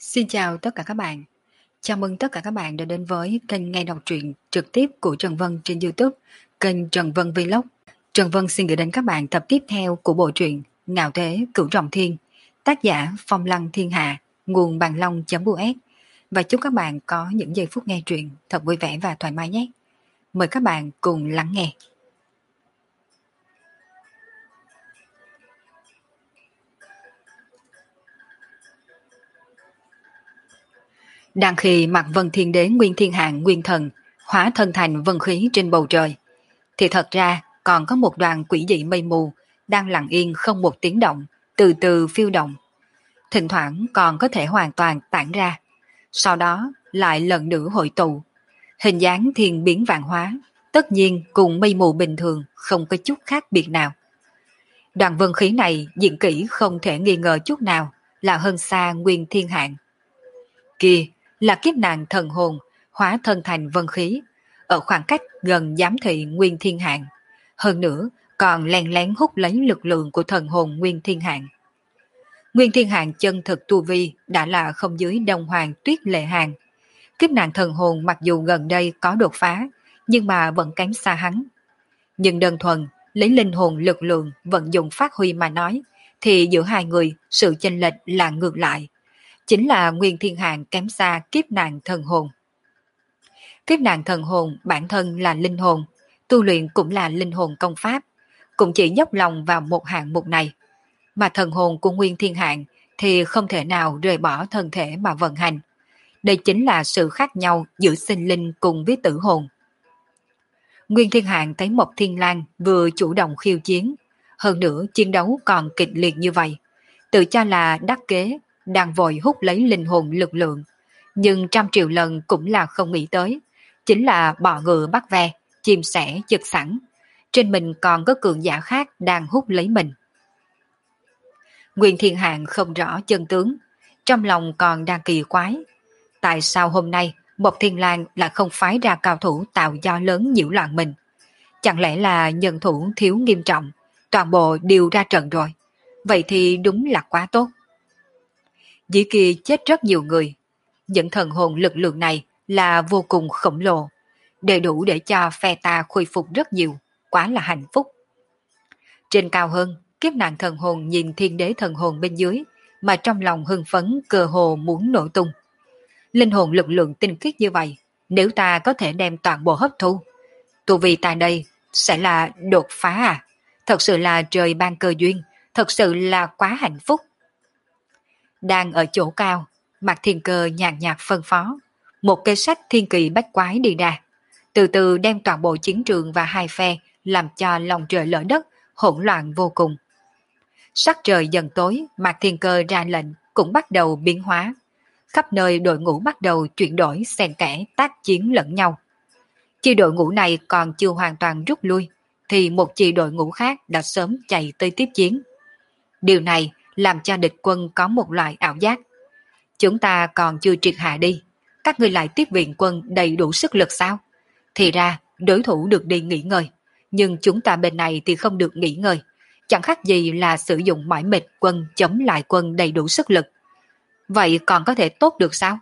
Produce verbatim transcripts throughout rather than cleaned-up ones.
Xin chào tất cả các bạn. Chào mừng tất cả các bạn đã đến với kênh nghe đọc truyện trực tiếp của Trần Vân trên YouTube, kênh Trần Vân Vlog. Trần Vân xin gửi đến các bạn tập tiếp theo của bộ truyện Ngạo Thế Cửu Trọng Thiên, tác giả Phong Lăng Thiên Hạ, nguồn bàn long.us. Và chúc các bạn có những giây phút nghe truyện thật vui vẻ và thoải mái nhé. Mời các bạn cùng lắng nghe. Đang khi mặt Vân Thiên Đế Nguyên Thiên Hạng Nguyên Thần hóa thân thành vân khí trên bầu trời, thì thật ra còn có một đoàn quỷ dị mây mù đang lặng yên không một tiếng động, từ từ phiêu động. Thỉnh thoảng còn có thể hoàn toàn tản ra, sau đó lại lần nữa hội tụ. Hình dáng thiên biến vạn hóa, tất nhiên cùng mây mù bình thường không có chút khác biệt nào. Đoàn vân khí này diện kỹ không thể nghi ngờ chút nào là hơn xa Nguyên Thiên Hạng. Kia là kiếp nạn thần hồn hóa thân thành vân khí, ở khoảng cách gần giám thị Nguyên Thiên Hạng. Hơn nữa còn len lén hút lấy lực lượng của thần hồn Nguyên Thiên Hạng. Nguyên Thiên Hạng chân thực tu vi đã là không dưới Đông Hoàng Tuyết Lệ Hàng. Kiếp nạn thần hồn mặc dù gần đây có đột phá, nhưng mà vẫn kém xa hắn. Nhưng đơn thuần lấy linh hồn lực lượng vận dụng phát huy mà nói, thì giữa hai người sự chênh lệch là ngược lại. Chính là Nguyên Thiên Hạng kém xa kiếp nạn thần hồn. Kiếp nạn thần hồn bản thân là linh hồn, tu luyện cũng là linh hồn công pháp, cũng chỉ dốc lòng vào một hạng mục này. Mà thần hồn của Nguyên Thiên Hạng thì không thể nào rời bỏ thân thể mà vận hành. Đây chính là sự khác nhau giữa sinh linh cùng với tử hồn. Nguyên Thiên Hạng thấy Mộc Thiên Lang vừa chủ động khiêu chiến, hơn nữa chiến đấu còn kịch liệt như vậy, tự cho là đắc kế, đang vội hút lấy linh hồn lực lượng, nhưng trăm triệu lần cũng là không nghĩ tới, chính là bọ ngựa bắt ve, chim sẻ chực sẵn, trên mình còn có cường giả khác đang hút lấy mình. Nguyên Thiên Hạng không rõ chân tướng, trong lòng còn đang kỳ quái, tại sao hôm nay Mộc Thiên Lang lại không phái ra cao thủ tạo do lớn nhiễu loạn mình? Chẳng lẽ là nhân thủ thiếu nghiêm trọng, toàn bộ đều ra trận rồi? Vậy thì đúng là quá tốt. Dĩ kia chết rất nhiều người, những thần hồn lực lượng này là vô cùng khổng lồ, đầy đủ để cho phe ta khôi phục rất nhiều, quá là hạnh phúc. Trên cao hơn, kiếp nạn thần hồn nhìn thiên đế thần hồn bên dưới, mà trong lòng hưng phấn cơ hồ muốn nổ tung. Linh hồn lực lượng tinh khiết như vậy, nếu ta có thể đem toàn bộ hấp thu, tu vi tại đây sẽ là đột phá à? Thật sự là trời ban cơ duyên, thật sự là quá hạnh phúc. Đang ở chỗ cao, Mạc Thiên Cơ nhàn nhạt phân phó, một cây sách thiên kỳ bách quái đi ra, từ từ đem toàn bộ chiến trường và hai phe làm cho lòng trời lỡ đất, hỗn loạn vô cùng. Sắc trời dần tối, Mạc Thiên Cơ ra lệnh cũng bắt đầu biến hóa. Khắp nơi đội ngũ bắt đầu chuyển đổi xen kẽ tác chiến lẫn nhau. Chi đội ngũ này còn chưa hoàn toàn rút lui, thì một chi đội ngũ khác đã sớm chạy tới tiếp chiến. Điều này làm cho địch quân có một loại ảo giác. Chúng ta còn chưa triệt hạ đi, các ngươi lại tiếp viện quân đầy đủ sức lực sao? Thì ra đối thủ được đi nghỉ ngơi, nhưng chúng ta bên này thì không được nghỉ ngơi. Chẳng khác gì là sử dụng mỏi mệt quân chống lại quân đầy đủ sức lực. Vậy còn có thể tốt được sao?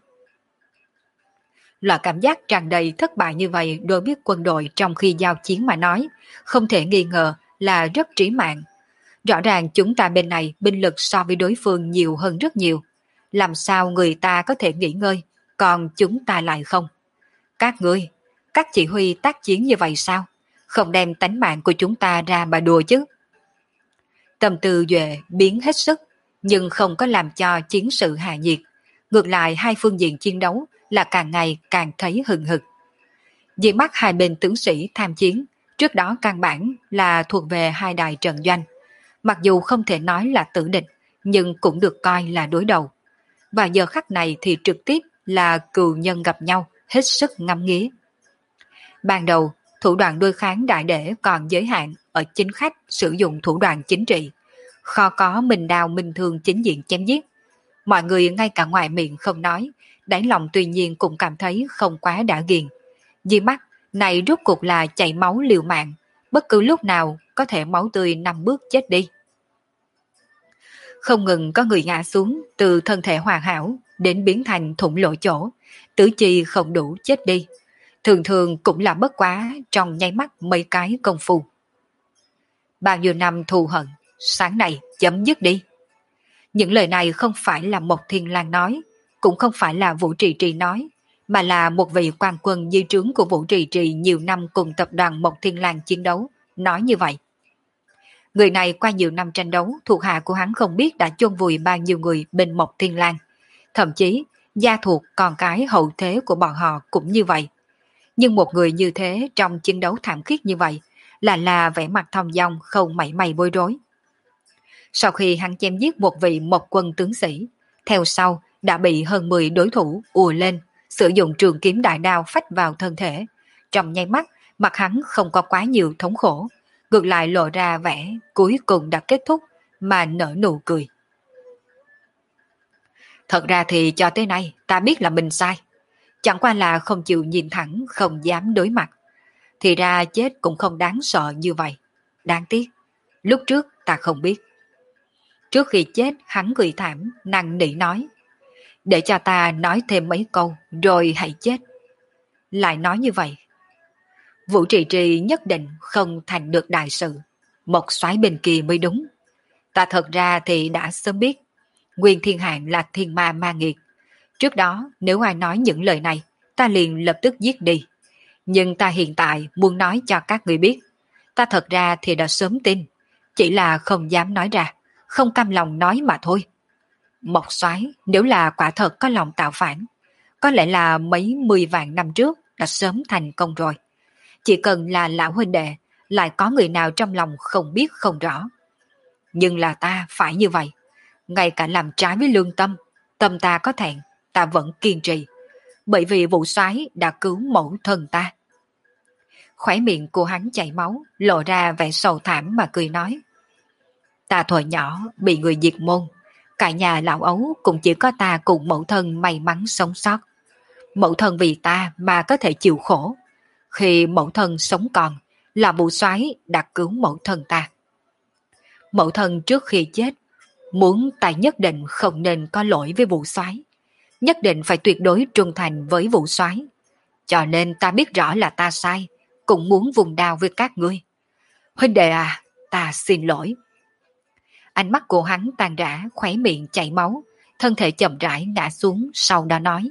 Loại cảm giác tràn đầy thất bại như vậy đối với quân đội trong khi giao chiến mà nói, không thể nghi ngờ là rất trí mạng. Rõ ràng chúng ta bên này binh lực so với đối phương nhiều hơn rất nhiều. Làm sao người ta có thể nghỉ ngơi, còn chúng ta lại không? Các ngươi, các chỉ huy tác chiến như vậy sao? Không đem tánh mạng của chúng ta ra mà đùa chứ? Tâm tư Duệ biến hết sức, nhưng không có làm cho chiến sự hạ nhiệt. Ngược lại hai phương diện chiến đấu là càng ngày càng thấy hừng hực. Diện mắt hai bên tướng sĩ tham chiến, trước đó căn bản là thuộc về hai đài trận doanh. Mặc dù không thể nói là tử địch, nhưng cũng được coi là đối đầu. Và giờ khắc này thì trực tiếp là cừu nhân gặp nhau, hết sức ngắm nghía. Ban đầu, thủ đoạn đối kháng đại để còn giới hạn ở chính khách sử dụng thủ đoạn chính trị. Khó có mình đào minh thương chính diện chém giết. Mọi người ngay cả ngoài miệng không nói, đáy lòng tuy nhiên cũng cảm thấy không quá đã ghiền. Di mắt, này rốt cuộc là chảy máu liều mạng, bất cứ lúc nào có thể máu tươi nằm bước chết đi. Không ngừng có người ngã xuống từ thân thể hoàn hảo đến biến thành thủng lỗ chỗ, tứ chi không đủ chết đi. Thường thường cũng là bất quá trong nháy mắt mấy cái công phu. Bao nhiêu năm thù hận, sáng nay chấm dứt đi. Những lời này không phải là Mộc Thiên Lang nói, cũng không phải là Vũ Trì Trì nói, mà là một vị quan quân dưới trướng của Vũ Trì Trì nhiều năm cùng tập đoàn Mộc Thiên Lang chiến đấu, nói như vậy. Người này qua nhiều năm tranh đấu, thuộc hạ của hắn không biết đã chôn vùi bao nhiêu người bên Mộc Thiên Lang. Thậm chí, gia thuộc con cái hậu thế của bọn họ cũng như vậy. Nhưng một người như thế trong chiến đấu thảm khốc như vậy, là là vẻ mặt thong dong không mảy may bối rối. Sau khi hắn chém giết một vị Mộc quân tướng sĩ, theo sau đã bị hơn mười đối thủ ùa lên, sử dụng trường kiếm đại đao phách vào thân thể. Trong nháy mắt, mặt hắn không có quá nhiều thống khổ, ngược lại lộ ra vẻ cuối cùng đã kết thúc mà nở nụ cười. Thật ra thì cho tới nay ta biết là mình sai, chẳng qua là không chịu nhìn thẳng, không dám đối mặt. Thì ra chết cũng không đáng sợ như vậy. Đáng tiếc, lúc trước ta không biết. Trước khi chết hắn cười thảm, năn nỉ nói. Để cho ta nói thêm mấy câu, rồi hãy chết. Lại nói như vậy. Vũ Trì Trì nhất định không thành được đại sự. Một soái bên kia mới đúng. Ta thật ra thì đã sớm biết. Nguyên Thiên Hạng là thiên ma ma nghiệt. Trước đó nếu ai nói những lời này, ta liền lập tức giết đi. Nhưng ta hiện tại muốn nói cho các người biết. Ta thật ra thì đã sớm tin. Chỉ là không dám nói ra, không cam lòng nói mà thôi. Mộc soái nếu là quả thật có lòng tạo phản, có lẽ là mấy mươi vạn năm trước đã sớm thành công rồi. Chỉ cần là lão huynh đệ, lại có người nào trong lòng không biết không rõ. Nhưng là ta phải như vậy. Ngay cả làm trái với lương tâm, tâm ta có thẹn, ta vẫn kiên trì. Bởi vì Vũ soái đã cứu mẫu thân ta. Khóe miệng của hắn chảy máu, lộ ra vẻ sầu thảm mà cười nói. Ta thuở nhỏ bị người diệt môn, cả nhà lão ấu cũng chỉ có ta cùng mẫu thân may mắn sống sót. Mẫu thân vì ta mà có thể chịu khổ. Khi mẫu thân sống còn, là Vũ soái đã cứu mẫu thân ta. Mẫu thân trước khi chết, muốn ta nhất định không nên có lỗi với Vũ soái, nhất định phải tuyệt đối trung thành với Vũ soái. Cho nên ta biết rõ là ta sai, cũng muốn vùng đao với các ngươi. Huynh đệ à, ta xin lỗi. Ánh mắt của hắn tan rã, khóe miệng chảy máu, thân thể chậm rãi ngã xuống, sau đó nói.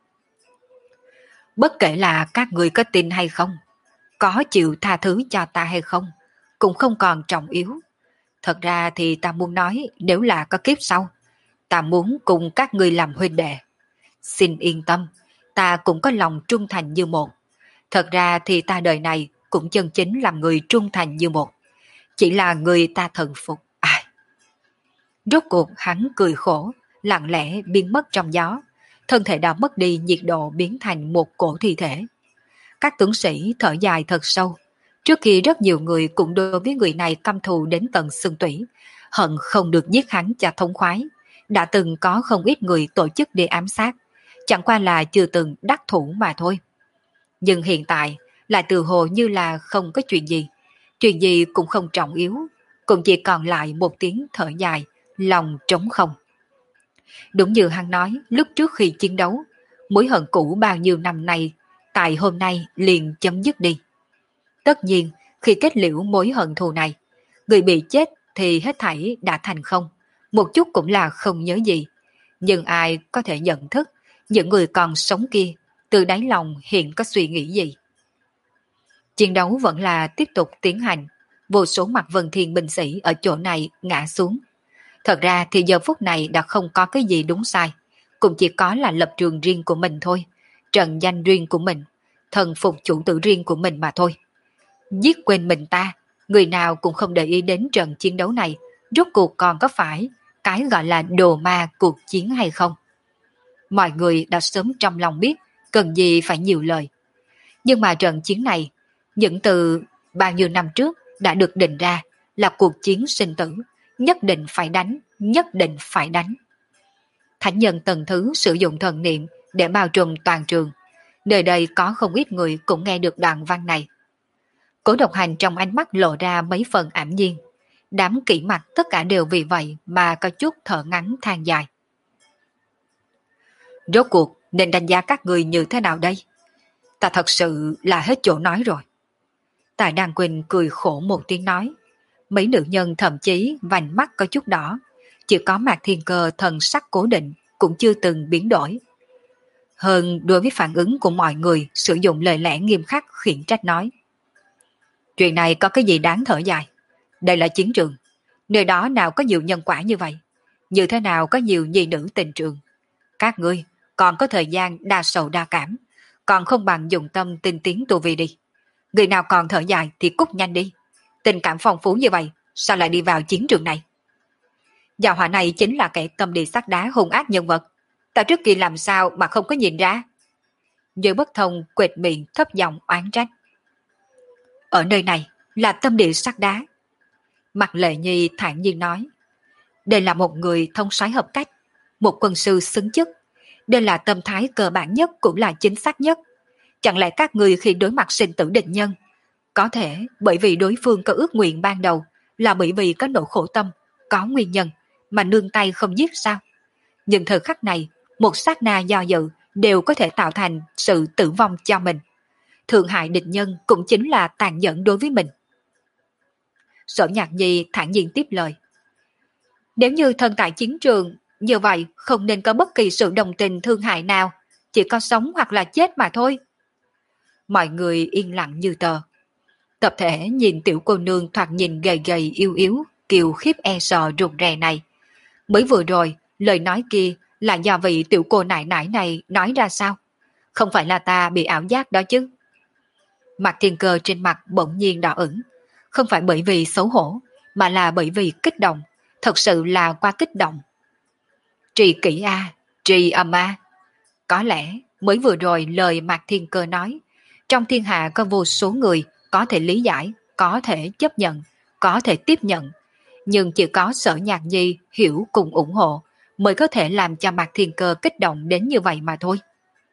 Bất kể là các người có tin hay không, có chịu tha thứ cho ta hay không, cũng không còn trọng yếu. Thật ra thì ta muốn nói, nếu là có kiếp sau, ta muốn cùng các người làm huynh đệ. Xin yên tâm, ta cũng có lòng trung thành như một. Thật ra thì ta đời này cũng chân chính làm người trung thành như một. Chỉ là người ta thần phục. Ai? Rốt cuộc hắn cười khổ, lặng lẽ biến mất trong gió. Thân thể đã mất đi nhiệt độ, biến thành một cổ thi thể. Các tướng sĩ thở dài thật sâu. Trước khi rất nhiều người cũng đối với người này căm thù đến tận xương tủy, hận không được giết hắn cho thống khoái. Đã từng có không ít người tổ chức để ám sát, chẳng qua là chưa từng đắc thủ mà thôi. Nhưng hiện tại lại tự hồ như là không có chuyện gì, chuyện gì cũng không trọng yếu, cũng chỉ còn lại một tiếng thở dài, lòng trống không. Đúng như hắn nói, lúc trước khi chiến đấu, mối hận cũ bao nhiêu năm nay, tại hôm nay liền chấm dứt đi. Tất nhiên, khi kết liễu mối hận thù này, người bị chết thì hết thảy đã thành không, một chút cũng là không nhớ gì. Nhưng ai có thể nhận thức, những người còn sống kia, từ đáy lòng hiện có suy nghĩ gì? Chiến đấu vẫn là tiếp tục tiến hành, vô số mặt Vân Thiên binh sĩ ở chỗ này ngã xuống. Thật ra thì giờ phút này đã không có cái gì đúng sai, cũng chỉ có là lập trường riêng của mình thôi, trận danh riêng của mình, thần phục chủ tử riêng của mình mà thôi. Giết quên mình ta, người nào cũng không để ý đến trận chiến đấu này, rốt cuộc còn có phải cái gọi là đồ ma cuộc chiến hay không. Mọi người đã sớm trong lòng biết, cần gì phải nhiều lời. Nhưng mà trận chiến này, những từ bao nhiêu năm trước đã được định ra là cuộc chiến sinh tử, nhất định phải đánh, nhất định phải đánh. Thánh nhân tầng thứ sử dụng thần niệm để bao trùm toàn trường. Nơi đây có không ít người cũng nghe được đoạn văn này. Cố Độc Hành trong ánh mắt lộ ra mấy phần ảm nhiên. Đám kỹ mặt tất cả đều vì vậy mà có chút thở ngắn than dài. Rốt cuộc nên đánh giá các người như thế nào đây? Ta thật sự là hết chỗ nói rồi. Tài Đan Quỳnh cười khổ một tiếng nói. Mấy nữ nhân thậm chí vành mắt có chút đỏ. Chỉ có Mạc Thiên Cơ thần sắc cố định, cũng chưa từng biến đổi. Hơn đối với phản ứng của mọi người, sử dụng lời lẽ nghiêm khắc khiển trách nói. Chuyện này có cái gì đáng thở dài? Đây là chiến trường. Nơi đó nào có nhiều nhân quả như vậy? Như thế nào có nhiều nhi nữ tình trường? Các ngươi còn có thời gian đa sầu đa cảm, còn không bằng dùng tâm tinh tiến tu vi đi. Người nào còn thở dài thì cút nhanh đi. Tình cảm phong phú như vậy, sao lại đi vào chiến trường này? Gia hỏa này chính là kẻ tâm địa sắt đá hung ác nhân vật. Ta trước kia làm sao mà không có nhìn ra? Như bất thông quệt miệng thấp giọng oán trách. Ở nơi này là tâm địa sắt đá. Mặt Lệ Nhi thản nhiên nói. Đây là một người thông soái hợp cách, một quân sư xứng chức. Đây là tâm thái cơ bản nhất cũng là chính xác nhất. Chẳng lẽ các người khi đối mặt sinh tử địch nhân, có thể bởi vì đối phương có ước nguyện ban đầu, là bởi vì có nỗi khổ tâm, có nguyên nhân, mà nương tay không giết sao? Nhưng thời khắc này, một sát na do dự đều có thể tạo thành sự tử vong cho mình. Thượng hại địch nhân cũng chính là tàn nhẫn đối với mình. Sở Nhạc Nhi thản nhiên tiếp lời. Nếu như thân tại chiến trường, như vậy không nên có bất kỳ sự đồng tình thương hại nào, chỉ có sống hoặc là chết mà thôi. Mọi người yên lặng như tờ. Tập thể nhìn tiểu cô nương thoạt nhìn gầy gầy yếu yếu, kiều khiếp e sợ rụt rè này. Mới vừa rồi, lời nói kia là do vị tiểu cô nại nại này nói ra sao? Không phải là ta bị ảo giác đó chứ? Mặt Thiên Cơ trên mặt bỗng nhiên đỏ ửng. Không phải bởi vì xấu hổ, mà là bởi vì kích động. Thật sự là quá kích động. Trì kỹ a, trì âm a. Có lẽ mới vừa rồi lời Mạc Thiên Cơ nói, trong thiên hạ có vô số người có thể lý giải, có thể chấp nhận, có thể tiếp nhận. Nhưng chỉ có Sở Nhạc Nhi hiểu cùng ủng hộ mới có thể làm cho Mạc Thiên Cơ kích động đến như vậy mà thôi.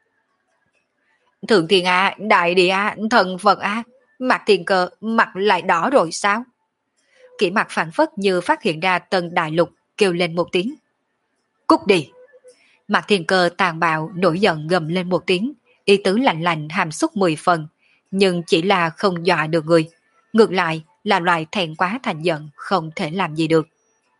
Thượng Thiên A, Đại Địa A, Thần Phật A, Mạc Thiên Cơ mặt lại đỏ rồi sao? Kỷ mặt phản phất như phát hiện ra Tân Đại Lục, kêu lên một tiếng. Cút đi! Mạc Thiên Cơ tàn bạo nổi giận gầm lên một tiếng, ý tứ lạnh lạnh hàm xúc mười phần, nhưng chỉ là không dọa được người. Ngược lại là loại thẹn quá thành giận, không thể làm gì được.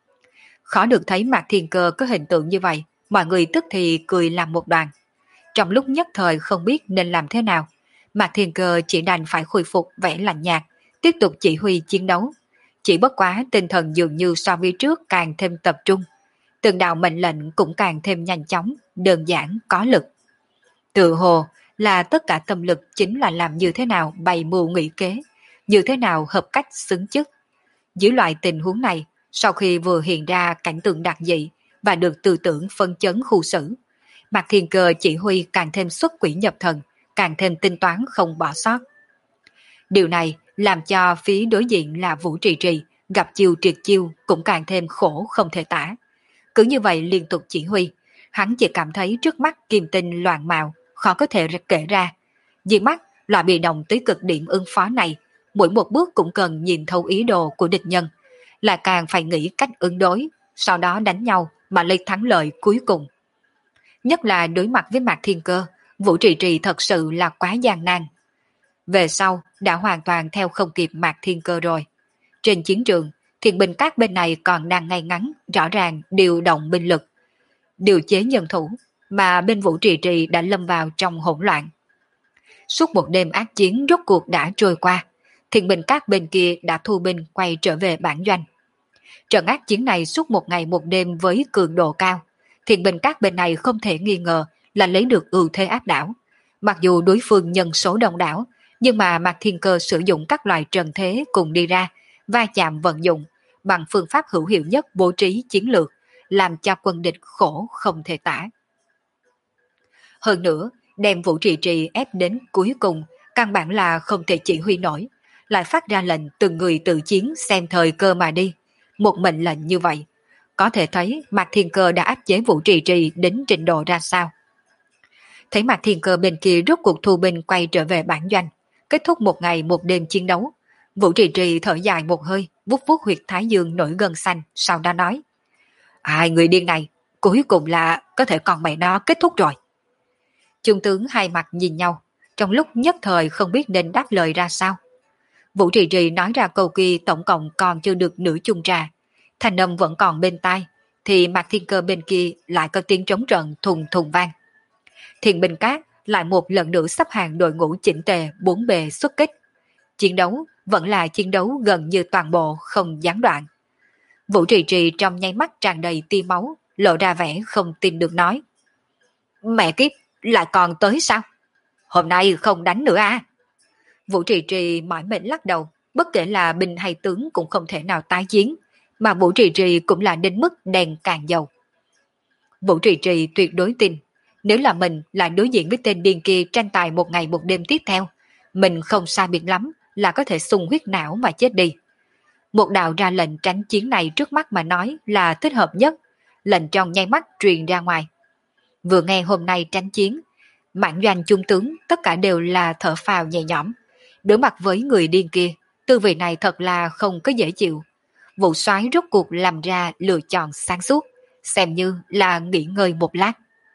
Khó được thấy Mạc Thiên Cơ có hình tượng như vậy, mọi người tức thì cười làm một đoàn. Trong lúc nhất thời không biết nên làm thế nào, Mạc Thiên Cơ chỉ đành phải khôi phục vẻ lạnh nhạt, tiếp tục chỉ huy chiến đấu. Chỉ bất quá tinh thần dường như so với trước càng thêm tập trung. Từng đạo mệnh lệnh cũng càng thêm nhanh chóng, đơn giản, có lực. Tự hồ là tất cả tâm lực chính là làm như thế nào bày mưu nghị kế, như thế nào hợp cách xứng chức. Dưới loại tình huống này, sau khi vừa hiện ra cảnh tượng đặc dị và được tư tưởng phân chấn khu xử, Mạc Thiên Cơ chỉ huy càng thêm xuất quỷ nhập thần, càng thêm tinh toán không bỏ sót. Điều này làm cho phía đối diện là Vũ Trì Trì gặp chiêu triệt chiêu cũng càng thêm khổ không thể tả. Cứ như vậy liên tục chỉ huy, hắn chỉ cảm thấy trước mắt kim tinh loạn mạo, khó có thể kể ra. Diện mắt loại bị động tới cực điểm ứng phó này, mỗi một bước cũng cần nhìn thấu ý đồ của địch nhân, là càng phải nghĩ cách ứng đối, sau đó đánh nhau mà lấy thắng lợi cuối cùng. Nhất là đối mặt với Mạc Thiên Cơ, Vũ Trì Trì thật sự là quá gian nan. Về sau đã hoàn toàn theo không kịp Mạc Thiên Cơ rồi. Trên chiến trường, Thiện binh các bên này còn đang ngay ngắn, rõ ràng điều động binh lực, điều chế nhân thủ, mà bên Vũ Trì Trì đã lâm vào trong hỗn loạn. Suốt một đêm ác chiến rốt cuộc đã trôi qua, Thiện binh các bên kia đã thu binh quay trở về bản doanh. Trận ác chiến này suốt một ngày một đêm với cường độ cao, Thiện binh các bên này không thể nghi ngờ là lấy được ưu thế áp đảo. Mặc dù đối phương nhân số đông đảo, nhưng mà Mạc Thiên Cơ sử dụng các loại trần thế cùng đi ra, va chạm vận dụng, bằng phương pháp hữu hiệu nhất bố trí chiến lược, làm cho quân địch khổ không thể tả. Hơn nữa, đem Vũ Trì Trì ép đến cuối cùng, căn bản là không thể chỉ huy nổi, lại phát ra lệnh từng người tự chiến xem thời cơ mà đi. Một mệnh lệnh như vậy, có thể thấy Mạc Thiên Cơ đã áp chế Vũ Trì Trì đến trình độ ra sao. Thấy Mạc Thiên Cơ bên kia rốt cuộc thu binh quay trở về bản doanh, kết thúc một ngày một đêm chiến đấu, Vũ Trì Trì thở dài một hơi, vuốt vuốt huyệt thái dương nổi gân xanh, sau đó nói. Ai người điên này, cuối cùng là có thể còn mẹ nó kết thúc rồi. Trung tướng hai mặt nhìn nhau, trong lúc nhất thời không biết nên đáp lời ra sao. Vũ Trì Trì nói ra câu kia tổng cộng còn chưa được nửa chung trà. Thanh âm vẫn còn bên tai, thì Mạc Thiên Cơ bên kia lại có tiếng trống trận thùng thùng vang. Thiền binh cát lại một lần nữa sắp hàng đội ngũ chỉnh tề bốn bề xuất kích. Chiến đấu vẫn là chiến đấu gần như toàn bộ không gián đoạn. Vũ Trì Trì trong nháy mắt tràn đầy tia máu, lộ ra vẻ không tin được nói. Mẹ kiếp, lại còn tới sao? Hôm nay không đánh nữa à? Vũ Trì Trì mỏi mệt lắc đầu, bất kể là binh hay tướng cũng không thể nào tái chiến, mà Vũ Trì Trì cũng là đến mức đèn càng dầu. Vũ Trì Trì tuyệt đối tin, nếu là mình lại đối diện với tên điên kia tranh tài một ngày một đêm tiếp theo, mình không sai biệt lắm là có thể sung huyết não mà chết đi. Một đạo ra lệnh tránh chiến này trước mắt mà nói là thích hợp nhất, lệnh trong nháy mắt truyền ra ngoài. Vừa nghe hôm nay tránh chiến, mãn doanh trung tướng tất cả đều là thở phào nhẹ nhõm. Đối mặt với người điên kia, tư vị này thật là không có dễ chịu. Vụ soái rốt cuộc làm ra lựa chọn sáng suốt, xem như là nghỉ ngơi một lát.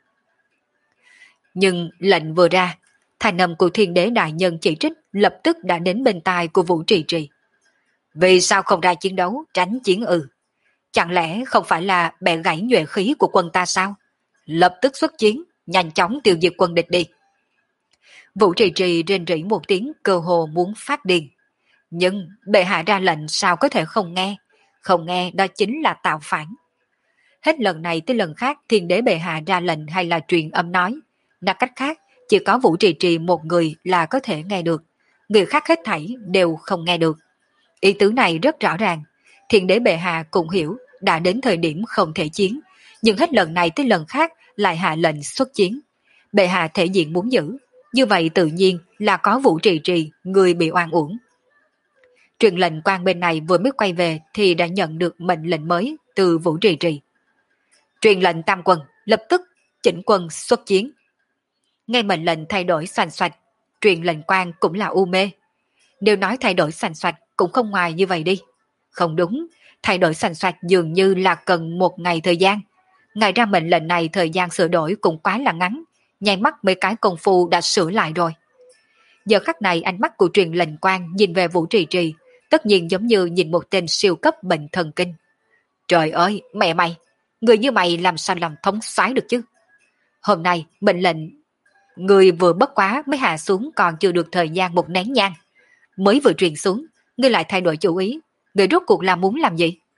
Nhưng lệnh vừa ra, thanh âm của thiên đế đại nhân chỉ trích lập tức đã đến bên tai của Vũ Trì Trì. Vì sao không ra chiến đấu, tránh chiến ư? Chẳng lẽ không phải là bẻ gãy nhuệ khí của quân ta sao? Lập tức xuất chiến, nhanh chóng tiêu diệt quân địch đi. Vũ Trì Trì rên rỉ một tiếng cơ hồ muốn phát điên. Nhưng bệ hạ ra lệnh sao có thể không nghe? Không nghe đó chính là tạo phản. Hết lần này tới lần khác thiên đế bệ hạ ra lệnh hay là truyền âm nói. Nói cách khác, chỉ có Vũ Trì Trì một người là có thể nghe được. Người khác hết thảy đều không nghe được. Ý tứ này rất rõ ràng. Thiên đế bệ hạ cũng hiểu đã đến thời điểm không thể chiến. Nhưng hết lần này tới lần khác lại hạ lệnh xuất chiến. Bệ hạ thể diện muốn giữ. Như vậy tự nhiên là có Vũ Trì Trì, người bị oan uổng. Truyền lệnh quan bên này vừa mới quay về thì đã nhận được mệnh lệnh mới từ Vũ Trì Trì. Truyền lệnh tam quân, lập tức chỉnh quân xuất chiến. Nghe mệnh lệnh thay đổi xoành xoạch, truyền lệnh quan cũng là u mê. Nếu nói thay đổi xoành xoạch cũng không ngoài như vậy đi. Không đúng, thay đổi xoành xoạch dường như là cần một ngày thời gian. Ngày ra mệnh lệnh này thời gian sửa đổi cũng quá là ngắn, nháy mắt mấy cái công phu đã sửa lại rồi. Giờ khắc này ánh mắt của truyền lệnh quan nhìn về Vũ Trì Trì, tất nhiên giống như nhìn một tên siêu cấp bệnh thần kinh. Trời ơi, mẹ mày, người như mày làm sao làm thống soái được chứ? Hôm nay mệnh lệnh người vừa bất quá mới hạ xuống còn chưa được thời gian một nén nhang. Mới vừa truyền xuống, ngươi lại thay đổi chủ ý, người rốt cuộc là muốn làm gì?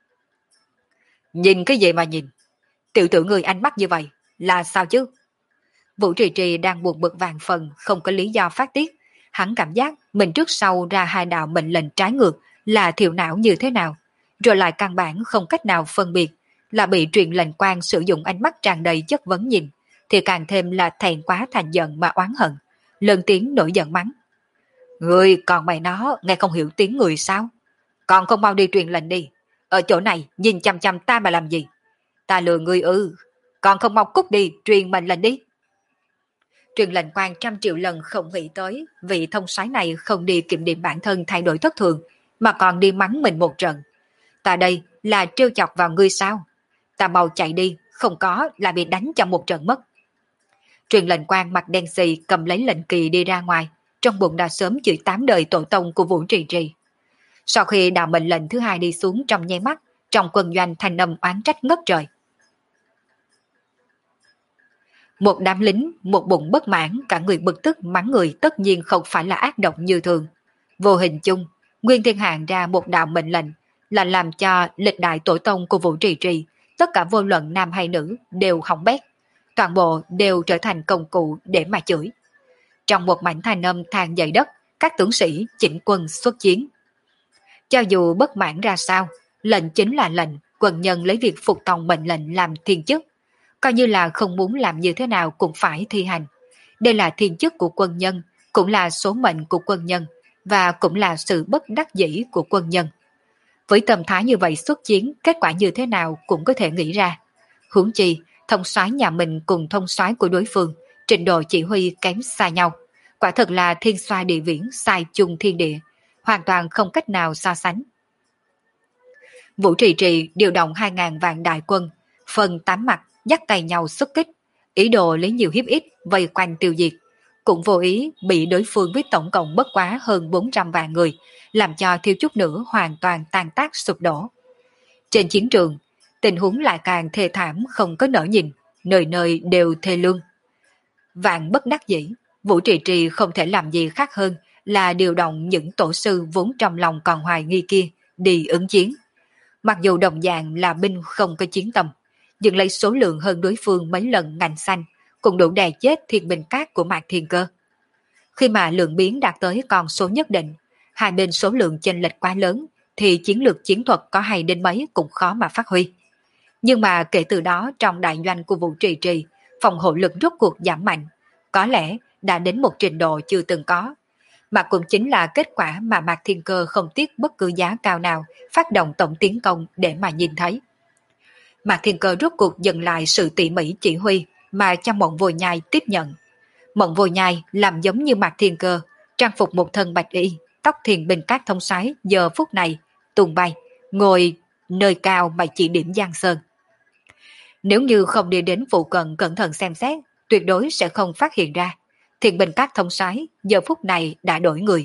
Nhìn cái gì mà nhìn? Tiểu tử người ánh mắt như vậy, là sao chứ? Vũ Trì Trì đang buồn bực vàng phần, không có lý do phát tiết. Hắn cảm giác mình trước sau ra hai đạo mệnh lệnh trái ngược là thiểu não như thế nào, rồi lại căn bản không cách nào phân biệt, là bị truyền lệnh quan sử dụng ánh mắt tràn đầy chất vấn nhìn, thì càng thêm là thẹn quá thành giận mà oán hận, lớn tiếng nổi giận mắng. Người còn mày nó nghe không hiểu tiếng người sao? Còn không mau đi truyền lệnh đi, ở chỗ này nhìn chăm chăm ta mà làm gì? Ta lừa ngươi ư? Còn không mau cút đi truyền mệnh lệnh đi. Truyền lệnh quan trăm triệu lần không nghĩ tới vị thông soái này không đi kiểm điểm bản thân thay đổi thất thường, mà còn đi mắng mình một trận. Ta đây là trêu chọc vào ngươi sao? Ta mau chạy đi, không có là bị đánh cho một trận mất. Truyền lệnh quan mặt đen xì cầm lấy lệnh kỳ đi ra ngoài, trong bụng đã sớm chửi tám đời tổ tông của Vũ Trì Trì. Sau khi đạo mệnh lệnh thứ hai đi xuống trong nháy mắt, trong quân doanh thanh âm oán trách ngất trời. Một đám lính, một bụng bất mãn, cả người bực tức mắng người tất nhiên không phải là ác độc như thường. Vô hình chung, Nguyên Thiên Hàng ra một đạo mệnh lệnh là làm cho lịch đại tổ tông của Vũ Trì Trì, tất cả vô luận nam hay nữ đều hỏng bét, toàn bộ đều trở thành công cụ để mà chửi. Trong một mảnh thanh âm than dậy đất, các tướng sĩ chỉnh quân xuất chiến. Cho dù bất mãn ra sao, lệnh chính là lệnh, quân nhân lấy việc phục tòng mệnh lệnh làm thiên chức, coi như là không muốn làm như thế nào cũng phải thi hành. Đây là thiên chức của quân nhân, cũng là số mệnh của quân nhân, và cũng là sự bất đắc dĩ của quân nhân. Với tâm thái như vậy xuất chiến, kết quả như thế nào cũng có thể nghĩ ra. Huống chi, thông soái nhà mình cùng thông soái của đối phương, trình độ chỉ huy kém xa nhau. Quả thật là thiên xoa địa viễn sai chung thiên địa. hoàn toàn không cách nào so sánh. Vũ Trì Trì điều động hai ngàn vạn đại quân, phân tám mặt dắt tay nhau xuất kích, ý đồ lấy nhiều hiếp ít vây quanh tiêu diệt, cũng vô ý bị đối phương với tổng cộng bất quá hơn bốn trăm vạn người, làm cho thiếu chút nữa hoàn toàn tan tác sụp đổ. Trên chiến trường, tình huống lại càng thê thảm không có nỡ nhìn, nơi nơi đều thê lương. Vạn bất đắc dĩ, Vũ Trì Trì không thể làm gì khác hơn là điều động những tổ sư vốn trong lòng còn hoài nghi kia đi ứng chiến. Mặc dù đồng dạng là binh không có chiến tâm, nhưng lấy số lượng hơn đối phương mấy lần ngành xanh cũng đủ đè chết thiên binh cát của Mạc Thiên Cơ. Khi mà lượng biến đạt tới con số nhất định, hai bên số lượng chênh lệch quá lớn thì chiến lược chiến thuật có hay đến mấy cũng khó mà phát huy. Nhưng mà kể từ đó trong đại doanh của Vũ Trì Trì, phòng hộ lực rốt cuộc giảm mạnh, có lẽ đã đến một trình độ chưa từng có. Mà cũng chính là kết quả mà Mạc Thiên Cơ không tiếc bất cứ giá cao nào phát động tổng tiến công để mà nhìn thấy. Mạc Thiên Cơ rốt cuộc dừng lại sự tỉ mỉ chỉ huy mà cho Mộng Vô Nhai tiếp nhận. Mộng Vô Nhai làm giống như Mạc Thiên Cơ, trang phục một thân bạch y, tóc thiền bình cát thông sái giờ phút này, tung bay, ngồi nơi cao mà chỉ điểm Giang Sơn. Nếu như không đi đến phụ cận cẩn thận xem xét, tuyệt đối sẽ không phát hiện ra. Thiền bình cát thông sái giờ phút này đã đổi người.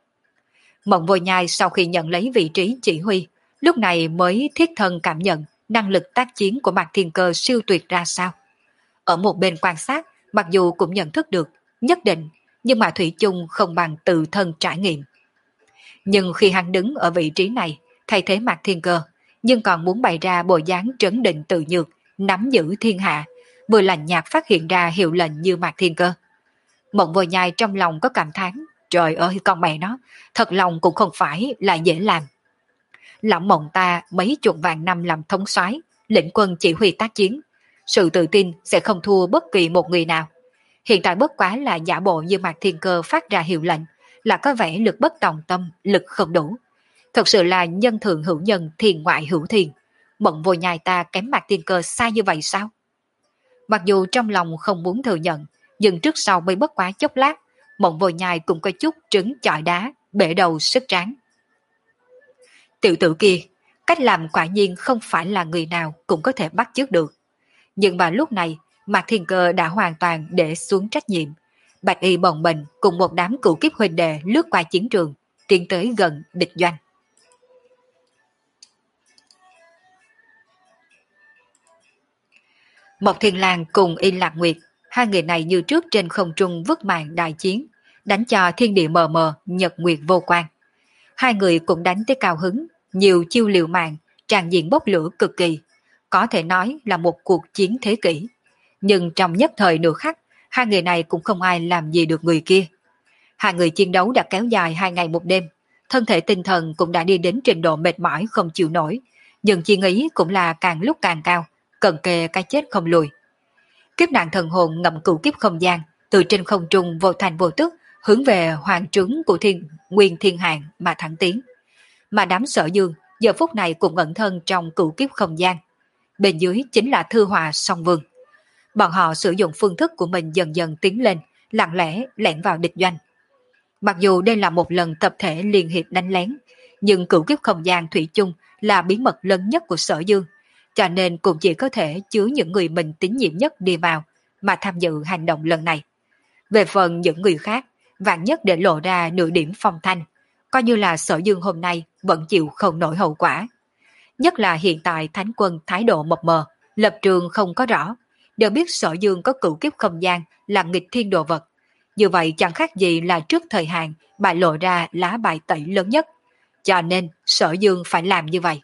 Mộng Vô Nhai sau khi nhận lấy vị trí chỉ huy, lúc này mới thiết thân cảm nhận năng lực tác chiến của Mạc Thiên Cơ siêu tuyệt ra sao. Ở một bên quan sát, mặc dù cũng nhận thức được, nhất định, nhưng mà Thủy chung không bằng tự thân trải nghiệm. Nhưng khi hắn đứng ở vị trí này, thay thế Mạc Thiên Cơ, nhưng còn muốn bày ra bộ dáng trấn định tự nhược, nắm giữ thiên hạ, vừa lạnh nhạt phát hiện ra hiệu lệnh như Mạc Thiên Cơ. Mộng Vô Nhai trong lòng có cảm thán, trời ơi con mẹ nó, thật lòng cũng không phải là dễ làm. Lão Mộng ta mấy chục vạn năm làm thống soái, lĩnh quân chỉ huy tác chiến, sự tự tin sẽ không thua bất kỳ một người nào. Hiện tại bất quá là giả bộ như Mạc Thiên Cơ phát ra hiệu lệnh, là có vẻ lực bất tòng tâm, lực không đủ. Thật sự là nhân thượng hữu nhân, thiền ngoại hữu thiền. Mộng Vô Nhai ta kém Mạc Thiên Cơ xa như vậy sao? Mặc dù trong lòng không muốn thừa nhận, nhưng trước sau mới bất quá chốc lát, Mộng Vô Nhai cũng có chút trứng chọi đá, bể đầu sức tráng. Tiểu tử kia, cách làm quả nhiên không phải là người nào cũng có thể bắt chước được. Nhưng mà lúc này, Mạc Thiên Cơ đã hoàn toàn để xuống trách nhiệm. Bạch y bồng bềnh cùng một đám cựu kiếp huynh đệ lướt qua chiến trường, tiến tới gần địch doanh. Mộc Thiên Lang cùng Y Lạc Nguyệt, hai người này như trước trên không trung vứt màn đại chiến, đánh cho thiên địa mờ mờ, nhật nguyệt vô quan. Hai người cũng đánh tới cao hứng, nhiều chiêu liều mạng, tràn diện bốc lửa cực kỳ, có thể nói là một cuộc chiến thế kỷ. Nhưng trong nhất thời nửa khắc, hai người này cũng không ai làm gì được người kia. Hai người chiến đấu đã kéo dài hai ngày một đêm, thân thể tinh thần cũng đã đi đến trình độ mệt mỏi không chịu nổi, nhưng chi ý cũng là càng lúc càng cao, cận kề cái chết không lùi. Kiếp nạn thần hồn ngậm cửu kiếp không gian, từ trên không trung vô thành vô tức, hướng về hoàng trướng của thiên nguyên thiên hàng mà thẳng tiến. Mà đám Sở Dương giờ phút này cũng ẩn thân trong cửu kiếp không gian. Bên dưới chính là Thư Hòa Song Vương. Bọn họ sử dụng phương thức của mình dần dần tiến lên, lặng lẽ lẻn vào địch doanh. Mặc dù đây là một lần tập thể liên hiệp đánh lén, nhưng cửu kiếp không gian thủy chung là bí mật lớn nhất của Sở Dương, cho nên cũng chỉ có thể chứa những người mình tín nhiệm nhất đi vào mà tham dự hành động lần này. Về phần những người khác, vạn nhất để lộ ra nửa điểm phong thanh, coi như là Sở Dương hôm nay vẫn chịu không nổi hậu quả. Nhất là hiện tại Thánh Quân thái độ mập mờ, lập trường không có rõ, đều biết Sở Dương có cửu kiếp không gian là nghịch thiên đồ vật. Như vậy chẳng khác gì là trước thời hạn bại lộ ra lá bài tẩy lớn nhất. Cho nên Sở Dương phải làm như vậy.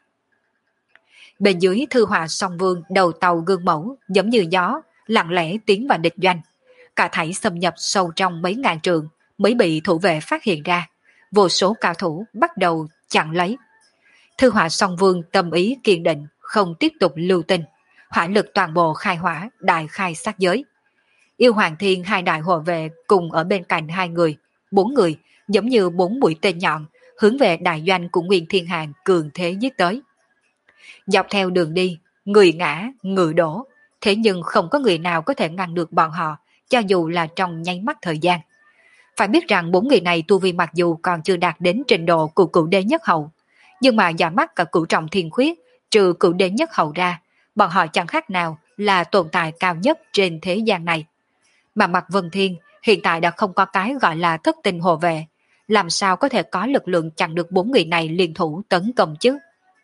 Bên dưới Thư Hòa Song Vương đầu tàu gương mẫu giống như gió, lặng lẽ tiến vào địch doanh. Cả thảy xâm nhập sâu trong mấy ngàn trường mới bị thủ vệ phát hiện ra. Vô số cao thủ bắt đầu chặn lấy. Thư Hòa Song Vương tâm ý kiên định, không tiếp tục lưu tình. Hỏa lực toàn bộ khai hỏa, đại khai sát giới. Yêu Hoàng Thiên hai đại hộ vệ cùng ở bên cạnh hai người, bốn người, giống như bốn mũi tên nhọn, hướng về đại doanh của Nguyên Thiên Hàng cường thế giết tới. Dọc theo đường đi, người ngã, người đổ, thế nhưng không có người nào có thể ngăn được bọn họ, cho dù là trong nháy mắt thời gian. Phải biết rằng bốn người này tu vi mặc dù còn chưa đạt đến trình độ của cửu đế nhất hậu, nhưng mà giả mắt cả cửu trọng thiên khuyết, trừ cửu đế nhất hậu ra, bọn họ chẳng khác nào là tồn tại cao nhất trên thế gian này. Mà Mạc Vân Thiên hiện tại đã không có cái gọi là thất tình hộ vệ, làm sao có thể có lực lượng chặn được bốn người này liên thủ tấn công chứ?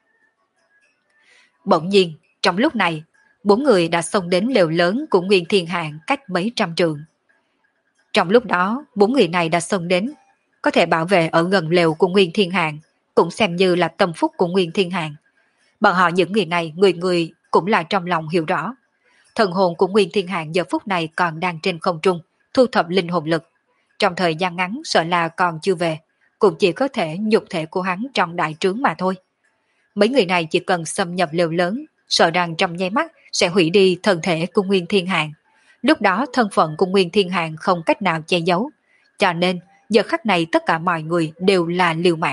Bỗng nhiên, trong lúc này, bốn người đã xông đến lều lớn của Nguyên Thiên Hạng cách mấy trăm trượng. Trong lúc đó, bốn người này đã xông đến, có thể bảo vệ ở gần lều của Nguyên Thiên Hạng, cũng xem như là tâm phúc của Nguyên Thiên Hạng. Bọn họ những người này, người người cũng là trong lòng hiểu rõ. Thần hồn của Nguyên Thiên Hạng giờ phút này còn đang trên không trung, thu thập linh hồn lực. Trong thời gian ngắn sợ là còn chưa về, cũng chỉ có thể nhục thể của hắn trong đại trướng mà thôi. Mấy người này chỉ cần xâm nhập lều lớn, sợ rằng trong nháy mắt sẽ hủy đi thân thể của Nguyên Thiên Hạng. Lúc đó thân phận của Nguyên Thiên Hạng không cách nào che giấu. Cho nên, giờ khắc này tất cả mọi người đều là liều mạng.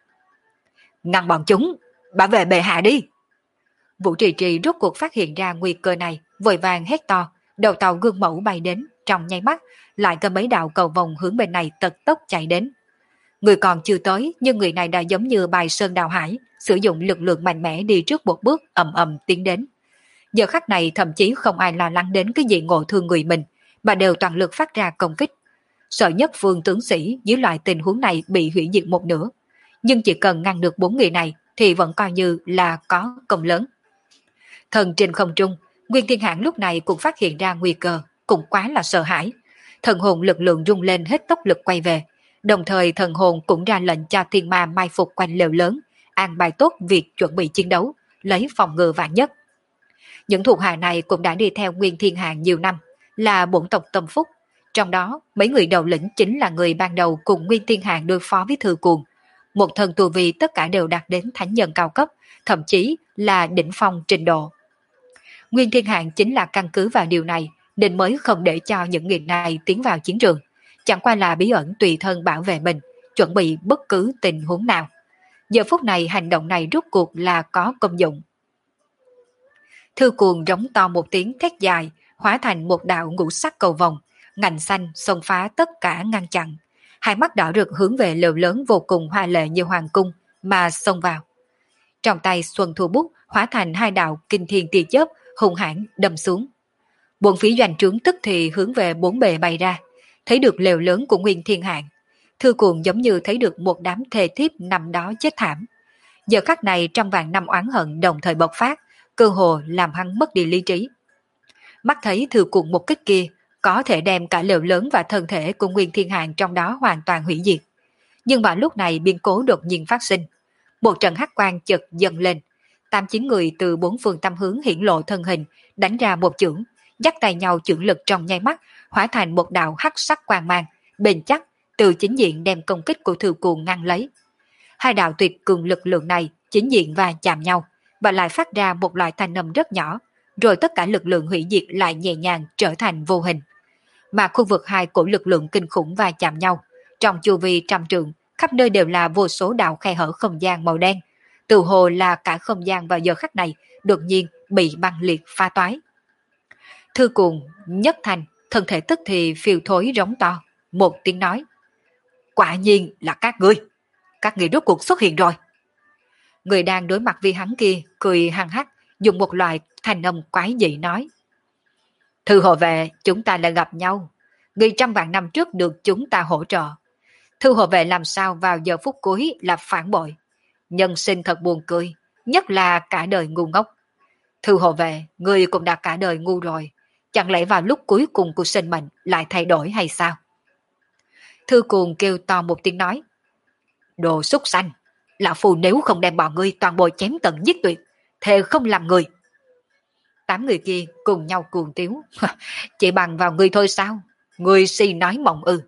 Ngăn bọn chúng, bảo vệ bệ hạ đi. Vũ Trì Trì rốt cuộc phát hiện ra nguy cơ này, vội vàng hét to, đầu tàu gương mẫu bay đến, trong nháy mắt, lại có mấy đạo cầu vòng hướng bên này tật tốc chạy đến. Người còn chưa tới, nhưng người này đã giống như bài sơn đào hải, sử dụng lực lượng mạnh mẽ đi trước một bước ầm ầm tiến đến. Giờ khắc này thậm chí không ai lo lắng đến cái gì ngộ thương người mình, mà đều toàn lực phát ra công kích. Sợ nhất Vương tướng sĩ dưới loại tình huống này bị hủy diệt một nửa, nhưng chỉ cần ngăn được bốn người này thì vẫn coi như là có công lớn. Thần trên không trung, Nguyên Thiên Hạng lúc này cũng phát hiện ra nguy cơ, cũng quá là sợ hãi. Thần hồn lực lượng rung lên hết tốc lực quay về, đồng thời thần hồn cũng ra lệnh cho thiên ma mai phục quanh lều lớn, an bài tốt việc chuẩn bị chiến đấu, lấy phòng ngừa vạn nhất. Những thuộc hạ này cũng đã đi theo Nguyên Thiên Hạng nhiều năm, là bổn tộc tâm phúc. Trong đó, mấy người đầu lĩnh chính là người ban đầu cùng Nguyên Thiên Hạng đối phó với Thư Cuồng. Một thần tu vi tất cả đều đạt đến thánh nhân cao cấp, thậm chí là đỉnh phong trình độ. Nguyên Thiên Hạng chính là căn cứ vào điều này, nên mới không để cho những người này tiến vào chiến trường. Chẳng qua là bí ẩn tùy thân bảo vệ mình, chuẩn bị bất cứ tình huống nào. Giờ phút này hành động này rốt cuộc là có công dụng. Thư Cuồng rống to một tiếng thét dài, hóa thành một đạo ngũ sắc cầu vòng, ngành xanh xông phá tất cả ngăn chặn. Hai mắt đỏ rực hướng về lều lớn vô cùng hoa lệ như hoàng cung mà xông vào. Trong tay Xuân Thu Bút hóa thành hai đạo kinh thiên tia chớp hung hãn đâm xuống. Bốn phía doanh trướng tức thì hướng về bốn bề bay ra, thấy được lều lớn của Nguyên Thiên Hạng. Thư Cuồng giống như thấy được một đám thê thiếp nằm đó chết thảm. Giờ khắc này trong vạn năm oán hận đồng thời bộc phát, cơ hồ làm hắn mất đi lý trí. Mắt thấy Thư Cuồng một kích kia có thể đem cả lều lớn và thân thể của Nguyên Thiên Hạng trong đó hoàn toàn hủy diệt. Nhưng mà lúc này biến cố đột nhiên phát sinh. Một trận hắc quang chợt dâng lên, tám chín người từ bốn phương tám hướng hiển lộ thân hình, đánh ra một chưởng, dắt tay nhau chưởng lực trong nháy mắt, hóa thành một đạo hắc sắc quang mang, bền chắc, từ chính diện đem công kích của Thư Cuồng ngăn lấy. Hai đạo tuyệt cường lực lượng này chính diện và chạm nhau, và lại phát ra một loại thanh âm rất nhỏ, rồi tất cả lực lượng hủy diệt lại nhẹ nhàng trở thành vô hình. Mà khu vực hai cổ lực lượng kinh khủng va chạm nhau, trong chu vi trăm trượng, khắp nơi đều là vô số đạo khe hở không gian màu đen, từ hồ là cả không gian vào giờ khắc này đột nhiên bị băng liệt pha toái. Thư Cuồng nhất thành, thân thể tức thì phiêu thối rống to, một tiếng nói: quả nhiên là các ngươi, các ngươi rốt cuộc xuất hiện rồi. Người đang đối mặt với hắn kia cười hăng hắc, dùng một loại thanh âm quái dị nói: Thư hộ vệ, chúng ta lại gặp nhau. Người trăm vạn năm trước được chúng ta hỗ trợ. Thư hộ vệ làm sao vào giờ phút cuối là phản bội. Nhân sinh thật buồn cười, nhất là cả đời ngu ngốc. Thư hộ vệ, người cũng đã cả đời ngu rồi. Chẳng lẽ vào lúc cuối cùng của sinh mệnh lại thay đổi hay sao? Thư Cuồng kêu to một tiếng nói: đồ súc sanh, lão phù nếu không đem bọn ngươi toàn bộ chém tận giết tuyệt, thề không làm người. Tám người kia cùng nhau cuồng tiếu: chỉ bằng vào ngươi thôi sao? Ngươi si nói mộng ư?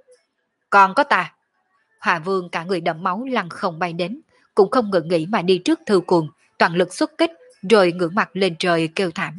Còn có ta. Hòa Vương cả người đẫm máu lăn không bay đến, cũng không ngừng nghĩ mà đi trước Thư Cuồng, toàn lực xuất kích, rồi ngửa mặt lên trời kêu thảm: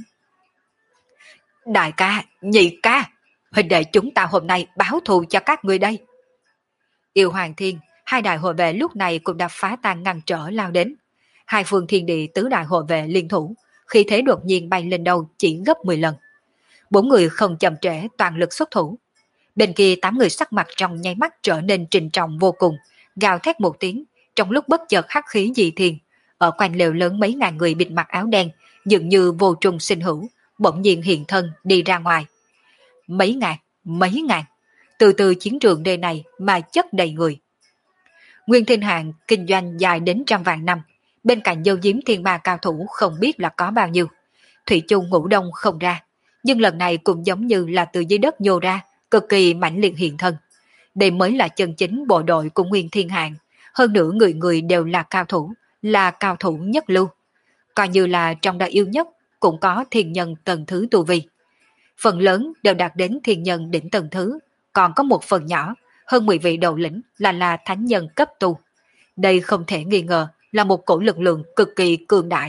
đại ca, nhị ca, huynh đệ chúng ta hôm nay báo thù cho các ngươi đây. Yêu Hoàng Thiên, hai đại hộ vệ lúc này cũng đã phá tan ngăn trở lao đến. Hai phương thiên địa tứ đại hộ vệ liên thủ, khi thế đột nhiên bay lên đầu chỉ gấp mười lần. Bốn người không chậm trễ toàn lực xuất thủ. Bên kia tám người sắc mặt trong nháy mắt trở nên trịnh trọng vô cùng, gào thét một tiếng, trong lúc bất chợt hắc khí dị thiên, ở quanh lều lớn mấy ngàn người bịt mặt áo đen, dường như vô trùng sinh hữu, bỗng nhiên hiện thân đi ra ngoài. Mấy ngàn, mấy ngàn, từ từ chiến trường nơi này mà chất đầy người. Nguyên Thiên Hạng kinh doanh dài đến trăm vạn năm, bên cạnh dâu diếm thiên ma cao thủ không biết là có bao nhiêu. Thủy chung ngủ đông không ra, nhưng lần này cũng giống như là từ dưới đất nhô ra, cực kỳ mãnh liệt hiện thân. Đây mới là chân chính bộ đội của Nguyên Thiên Hạng, hơn nữa người người đều là cao thủ, là cao thủ nhất lưu. Coi như là trong đại yêu nhất cũng có thiên nhân tầng thứ tu vi. Phần lớn đều đạt đến thiên nhân đỉnh tầng thứ, còn có một phần nhỏ, hơn mười vị đầu lĩnh là là thánh nhân cấp tu. Đây không thể nghi ngờ là một cổ lực lượng cực kỳ cường đại.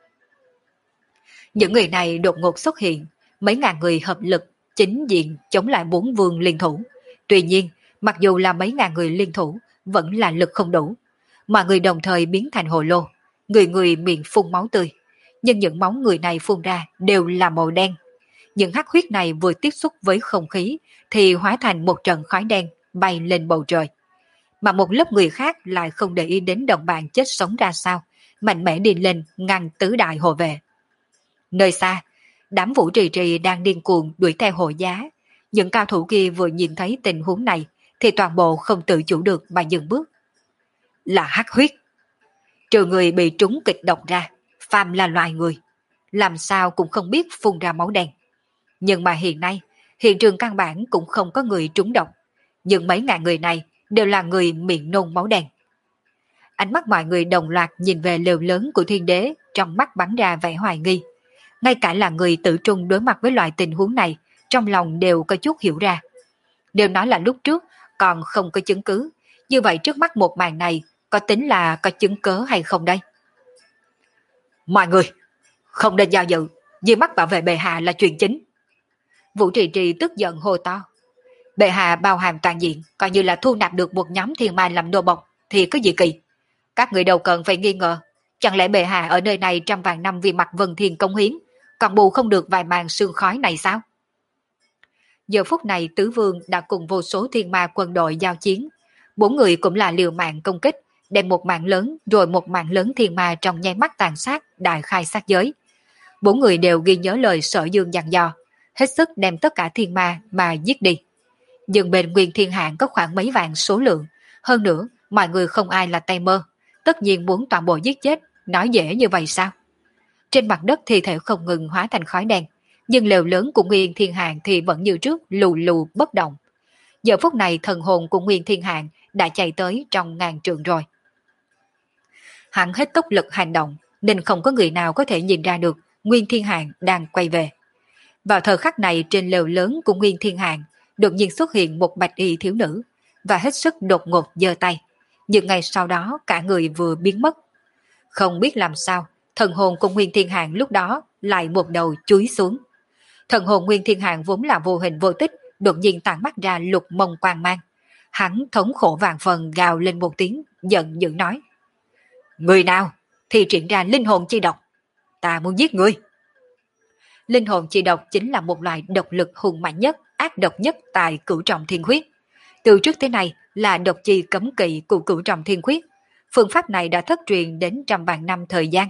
Những người này đột ngột xuất hiện, mấy ngàn người hợp lực, chính diện chống lại bốn vương liên thủ. Tuy nhiên, mặc dù là mấy ngàn người liên thủ, vẫn là lực không đủ. Mà người đồng thời biến thành hồ lô, người người miệng phun máu tươi. Nhưng những máu người này phun ra đều là màu đen. Những hắc huyết này vừa tiếp xúc với không khí thì hóa thành một trận khói đen bay lên bầu trời. Mà một lớp người khác lại không để ý đến đồng bạn chết sống ra sao, mạnh mẽ đi lên ngăn tứ đại hộ vệ. Nơi xa, đám Vũ Trì Trì đang điên cuồng đuổi theo hộ giá. Những cao thủ kia vừa nhìn thấy tình huống này thì toàn bộ không tự chủ được mà dừng bước. Là hắc huyết. Trừ người bị trúng kịch độc ra, phàm là loài người, làm sao cũng không biết phun ra máu đen. Nhưng mà hiện nay, hiện trường căn bản cũng không có người trúng độc. Nhưng mấy ngàn người này đều là người miệng nôn máu đen. Ánh mắt mọi người đồng loạt nhìn về lều lớn của thiên đế, trong mắt bắn ra vẻ hoài nghi. Ngay cả là người tự trung đối mặt với loại tình huống này, trong lòng đều có chút hiểu ra. Nếu nói là lúc trước còn không có chứng cứ, như vậy trước mắt một màn này có tính là có chứng cớ hay không đây? Mọi người, không nên do dự, dưới mắt bảo vệ bệ hạ là chuyện chính. Vũ Trì Trì tức giận hô to. Bệ hạ bao hàm toàn diện, coi như là thu nạp được một nhóm thiên ma làm nô bộc thì có gì kỳ. Các người đâu cần phải nghi ngờ, chẳng lẽ bệ hạ ở nơi này trăm vạn năm vì mặt Vân Thiên công hiến, còn bù không được vài màn sương khói này sao? Giờ phút này Tứ Vương đã cùng vô số thiên ma quân đội giao chiến, bốn người cũng là liều mạng công kích, đem một mạng lớn rồi một mạng lớn thiên ma trong nháy mắt tàn sát đại khai sát giới. Bốn người đều ghi nhớ lời Sở Dương dặn dò, hết sức đem tất cả thiên ma mà giết đi. Nhưng bên Nguyên Thiên Hạng có khoảng mấy vạn số lượng, hơn nữa mọi người không ai là tay mơ, tất nhiên muốn toàn bộ giết chết, nói dễ như vậy sao? Trên mặt đất thi thể không ngừng hóa thành khói đen, nhưng lều lớn của Nguyên Thiên Hạng thì vẫn như trước lù lù bất động. Giờ phút này thần hồn của Nguyên Thiên Hạng đã chạy tới trong ngàn trượng rồi. Hắn hết tốc lực hành động, nên không có người nào có thể nhìn ra được Nguyên Thiên Hạng đang quay về. Vào thời khắc này trên lều lớn của Nguyên Thiên Hạng đột nhiên xuất hiện một bạch y thiếu nữ và hết sức đột ngột giơ tay, nhưng ngay sau đó cả người vừa biến mất. Không biết làm sao, thần hồn của Nguyên Thiên Hạng lúc đó lại một đầu chúi xuống. Thần hồn Nguyên Thiên Hạng vốn là vô hình vô tích, đột nhiên tản mắt ra lục mông quang mang. Hắn thống khổ vàng phần gào lên một tiếng, giận dữ nói. Người nào thì triển ra linh hồn chi độc, ta muốn giết ngươi. Linh hồn chi độc chính là một loại độc lực hùng mạnh nhất, ác độc nhất tại Cửu Trọng Thiên Khuyết. Từ trước tới nay là độc chi cấm kỵ của Cửu Trọng Thiên Khuyết. Phương pháp này đã thất truyền đến trăm vạn năm thời gian.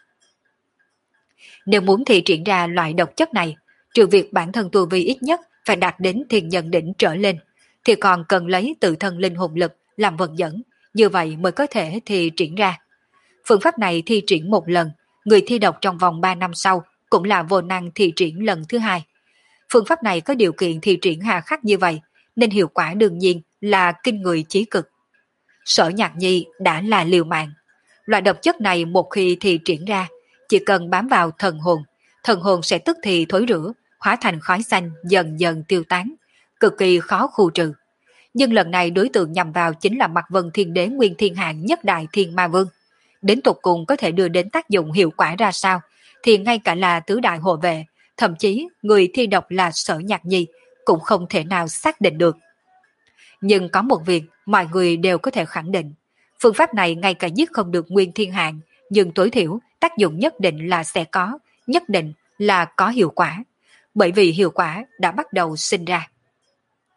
Nếu muốn thi triển ra loại độc chất này, trừ việc bản thân tu vi ít nhất phải đạt đến thiên nhân đỉnh trở lên, thì còn cần lấy tự thân linh hồn lực làm vận dẫn, như vậy mới có thể thi triển ra. Phương pháp này thi triển một lần, người thi độc trong vòng ba năm sau cũng là vô năng thi triển lần thứ hai. Phương pháp này có điều kiện thi triển hà khắc như vậy, nên hiệu quả đương nhiên là kinh người chí cực. Sở Nhạc Nhi đã là liều mạng. Loại độc chất này một khi thi triển ra, chỉ cần bám vào thần hồn, thần hồn sẽ tức thì thối rữa, hóa thành khói xanh dần dần tiêu tán, cực kỳ khó khu trừ. Nhưng lần này đối tượng nhằm vào chính là Mạc Vân Thiên Đế Nguyên Thiên Hạng nhất đại Thiên Ma Vương. Đến tục cùng có thể đưa đến tác dụng hiệu quả ra sao, thì ngay cả là tứ đại hộ vệ, thậm chí người thi độc là Sở Nhạc Nhi cũng không thể nào xác định được. Nhưng có một việc mọi người đều có thể khẳng định, phương pháp này ngay cả giết không được Nguyên Thiên Hạng, nhưng tối thiểu tác dụng nhất định là sẽ có, nhất định là có hiệu quả, bởi vì hiệu quả đã bắt đầu sinh ra.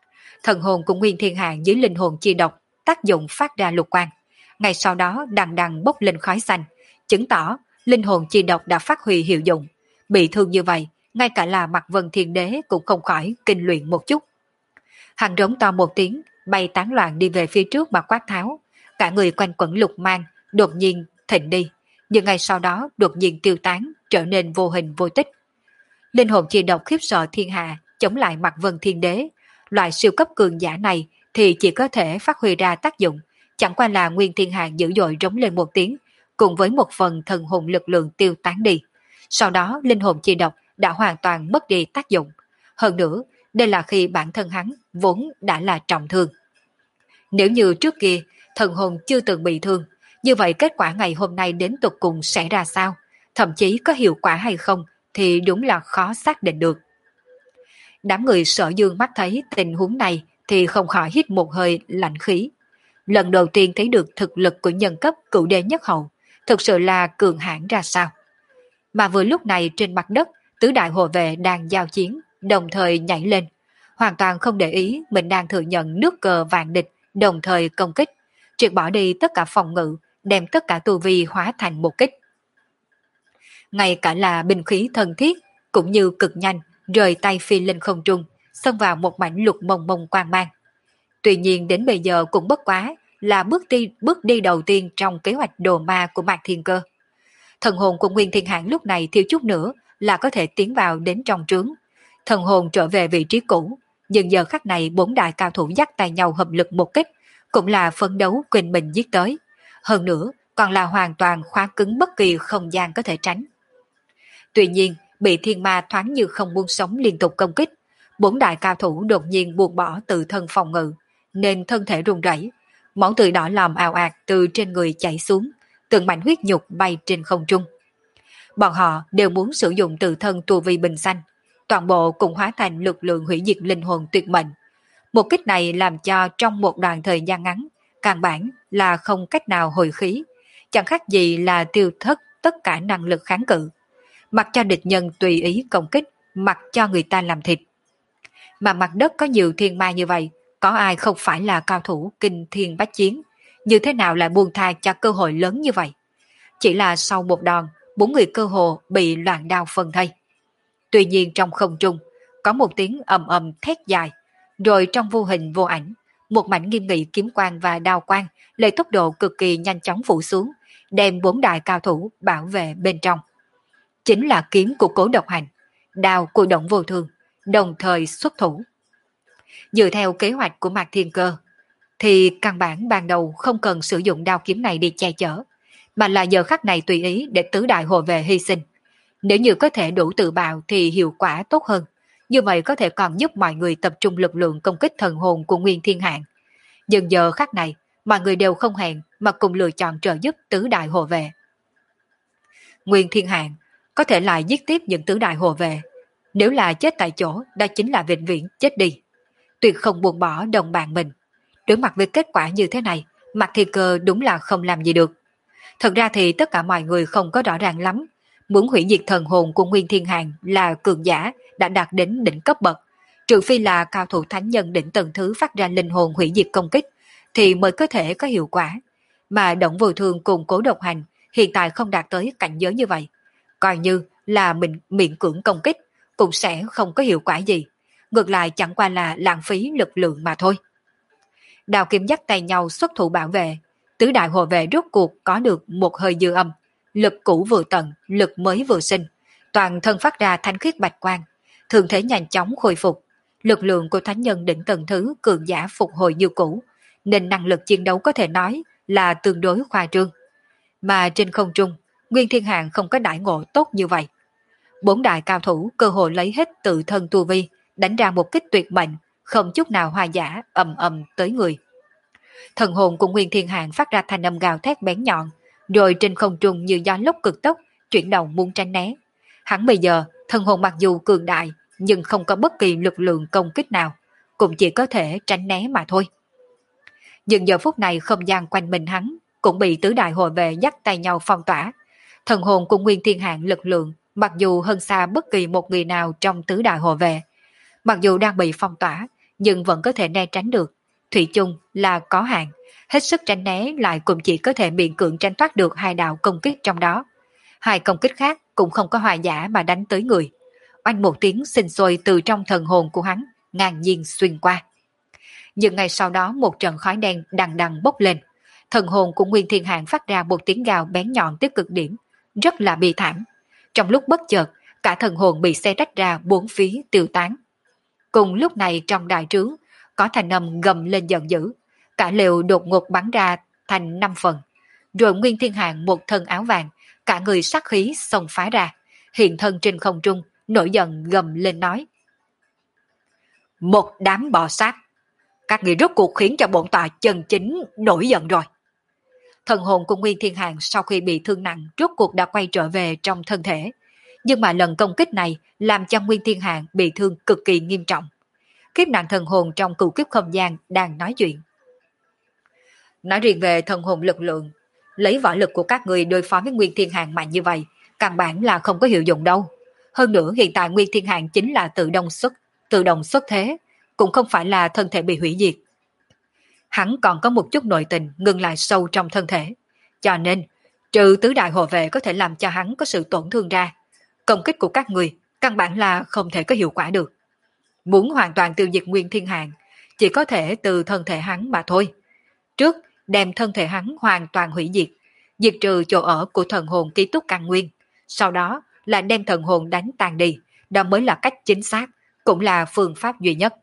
Thần hồn của Nguyên Thiên Hạng dưới linh hồn chi độc tác dụng phát ra lục quang. Ngay sau đó đằng đằng bốc lên khói xanh, chứng tỏ linh hồn chi độc đã phát huy hiệu dụng. Bị thương như vậy, ngay cả là Mạc Vân Thiên Đế cũng không khỏi kinh luyện một chút. Hắn rống to một tiếng, bay tán loạn đi về phía trước mà quát tháo. Cả người quanh quẩn lục mang, đột nhiên thịnh đi, nhưng ngay sau đó đột nhiên tiêu tán, trở nên vô hình vô tích. Linh hồn chi độc khiếp sợ thiên hạ, chống lại Mạc Vân Thiên Đế. Loại siêu cấp cường giả này thì chỉ có thể phát huy ra tác dụng, chẳng qua là Nguyên Thiên Hạng dữ dội rống lên một tiếng, cùng với một phần thần hồn lực lượng tiêu tán đi. Sau đó linh hồn chi độc đã hoàn toàn mất đi tác dụng. Hơn nữa, đây là khi bản thân hắn vốn đã là trọng thương. Nếu như trước kia thần hồn chưa từng bị thương, như vậy kết quả ngày hôm nay đến tột cùng sẽ ra sao? Thậm chí có hiệu quả hay không thì đúng là khó xác định được. Đám người Sở Dương mắt thấy tình huống này thì không khỏi hít một hơi lạnh khí. Lần đầu tiên thấy được thực lực của nhân cấp cửu đế nhất hậu, thực sự là cường hãn ra sao. Mà vừa lúc này trên mặt đất, tứ đại hộ vệ đang giao chiến, đồng thời nhảy lên, hoàn toàn không để ý mình đang thừa nhận nước cờ vạn địch, đồng thời công kích, triệt bỏ đi tất cả phòng ngự, đem tất cả tu vi hóa thành một kích. Ngay cả là binh khí thân thiết, cũng như cực nhanh, rời tay phi lên không trung, xông vào một mảnh lục mông mông quang mang. Tuy nhiên đến bây giờ cũng bất quá là bước đi, bước đi đầu tiên trong kế hoạch đồ ma của Mạc Thiên Cơ. Thần hồn của Nguyên Thiên Hạng lúc này thiếu chút nữa là có thể tiến vào đến trong trướng. Thần hồn trở về vị trí cũ, nhưng giờ khắc này bốn đại cao thủ dắt tay nhau hợp lực một kích, cũng là phấn đấu quên mình giết tới. Hơn nữa, còn là hoàn toàn khóa cứng bất kỳ không gian có thể tránh. Tuy nhiên, bị thiên ma thoáng như không muốn sống liên tục công kích, bốn đại cao thủ đột nhiên buông bỏ tự thân phòng ngự, nên thân thể run rẩy, máu tươi đỏ lòm ào ạt từ trên người chảy xuống, từng mảnh huyết nhục bay trên không trung. Bọn họ đều muốn sử dụng tự thân tu vi bình xanh, toàn bộ cũng hóa thành lực lượng hủy diệt linh hồn tuyệt mệnh. Một kích này làm cho trong một đoạn thời gian ngắn, căn bản là không cách nào hồi khí, chẳng khác gì là tiêu thất tất cả năng lực kháng cự. Mặc cho địch nhân tùy ý công kích, mặc cho người ta làm thịt. Mà mặt đất có nhiều thiên ma như vậy, có ai không phải là cao thủ kinh thiên bách chiến, như thế nào lại buông tha cho cơ hội lớn như vậy? Chỉ là sau một đòn, bốn người cơ hồ bị loạn đao phân thây. Tuy nhiên trong không trung, có một tiếng ầm ầm thét dài, rồi trong vô hình vô ảnh, một mảnh nghiêm nghị kiếm quang và đao quang lấy tốc độ cực kỳ nhanh chóng phủ xuống, đem bốn đại cao thủ bảo vệ bên trong. Chính là kiếm của Cố Độc Hành, đao của Động Vô Thương, đồng thời xuất thủ. Dựa theo kế hoạch của Mạc Thiên Cơ, thì căn bản ban đầu không cần sử dụng đao kiếm này đi che chở, mà là giờ khắc này tùy ý để tứ đại hộ vệ hy sinh. Nếu như có thể đủ tự bạo thì hiệu quả tốt hơn, như vậy có thể còn giúp mọi người tập trung lực lượng công kích thần hồn của Nguyên Thiên Hạng. Nhưng giờ khắc này, mọi người đều không hẹn mà cùng lựa chọn trợ giúp tứ đại hộ vệ. Nguyên Thiên Hạng có thể lại giết tiếp những tứ đại hộ vệ, nếu là chết tại chỗ, đó chính là vĩnh viễn chết đi. Tuyệt không buông bỏ đồng bạn mình. Đối mặt với kết quả như thế này, Mạc Thiên Cơ đúng là không làm gì được. Thật ra thì tất cả mọi người không có rõ ràng lắm. Muốn hủy diệt thần hồn của Nguyên Thiên Hạng là cường giả đã đạt đến đỉnh cấp bậc. Trừ phi là cao thủ thánh nhân đỉnh tầng thứ phát ra linh hồn hủy diệt công kích, thì mới có thể có hiệu quả. Mà Động Vô Thương cùng Cố Độc Hành hiện tại không đạt tới cảnh giới như vậy. Coi như là mình miễn cưỡng công kích, cũng sẽ không có hiệu quả gì. Ngược lại chẳng qua là lãng phí lực lượng mà thôi. Đào kiếm dắt tay nhau xuất thủ bảo vệ, tứ đại hộ vệ rốt cuộc có được một hơi dư âm, lực cũ vừa tận, lực mới vừa sinh, toàn thân phát ra thanh khiết bạch quang, thường thể nhanh chóng khôi phục. Lực lượng của thánh nhân đỉnh tầng thứ cường giả phục hồi như cũ, nên năng lực chiến đấu có thể nói là tương đối khoa trương. Mà trên không trung, Nguyên Thiên Hạng không có đãi ngộ tốt như vậy. Bốn đại cao thủ cơ hội lấy hết tự thân tu vi, đánh ra một kích tuyệt mệnh, không chút nào hòa giả, ầm ầm tới người. Thần hồn của Nguyên Thiên Hạng phát ra thanh âm gào thét bén nhọn, rồi trên không trung như gió lốc cực tốc, chuyển động muốn tránh né. Hắn bây giờ, thần hồn mặc dù cường đại, nhưng không có bất kỳ lực lượng công kích nào, cũng chỉ có thể tránh né mà thôi. Nhưng giờ phút này không gian quanh mình hắn cũng bị tứ đại hộ vệ dắt tay nhau phong tỏa. Thần hồn của Nguyên Thiên Hạng lực lượng mặc dù hơn xa bất kỳ một người nào trong tứ đại hộ vệ, mặc dù đang bị phong tỏa, nhưng vẫn có thể né tránh được. Thủy chung là có hạn, hết sức tránh né lại cũng chỉ có thể miễn cưỡng tránh thoát được hai đạo công kích trong đó. Hai công kích khác cũng không có hòa giả mà đánh tới người. Oanh một tiếng sinh sôi từ trong thần hồn của hắn, ngang nhiên xuyên qua. Nhưng ngay sau đó một trận khói đen đằng đằng bốc lên. Thần hồn của Nguyên Thiên Hạng phát ra một tiếng gào bén nhọn tới cực điểm, rất là bi thảm. Trong lúc bất chợt, cả thần hồn bị xé rách ra bốn phía tiêu tán. Cùng lúc này trong đại trướng, có thanh âm gầm lên giận dữ. Cả lều đột ngột bắn ra thành năm phần. Rồi Nguyên Thiên Hạng một thân áo vàng, cả người sát khí xông phá ra, hiện thân trên không trung, nổi giận gầm lên nói. Một đám bò sát, các người rốt cuộc khiến cho bổn tọa chân chính nổi giận rồi. Thần hồn của Nguyên Thiên Hạng sau khi bị thương nặng rốt cuộc đã quay trở về trong thân thể. Nhưng mà lần công kích này làm cho Nguyên Thiên Hạng bị thương cực kỳ nghiêm trọng. Kiếp nạn thần hồn trong cửu kiếp không gian đang nói chuyện. Nói riêng về thần hồn lực lượng, lấy võ lực của các người đối phó với Nguyên Thiên Hạng mạnh như vậy, căn bản là không có hiệu dụng đâu. Hơn nữa hiện tại Nguyên Thiên Hạng chính là tự động xuất, tự động xuất thế, cũng không phải là thân thể bị hủy diệt. Hắn còn có một chút nội tình ngừng lại sâu trong thân thể, cho nên trừ tứ đại hộ vệ có thể làm cho hắn có sự tổn thương ra, công kích của các người căn bản là không thể có hiệu quả được. Muốn hoàn toàn tiêu diệt Nguyên Thiên Hạng, chỉ có thể từ thân thể hắn mà thôi. Trước đem thân thể hắn hoàn toàn hủy diệt, diệt trừ chỗ ở của thần hồn ký túc căn nguyên, sau đó là đem thần hồn đánh tan đi, đó mới là cách chính xác, cũng là phương pháp duy nhất.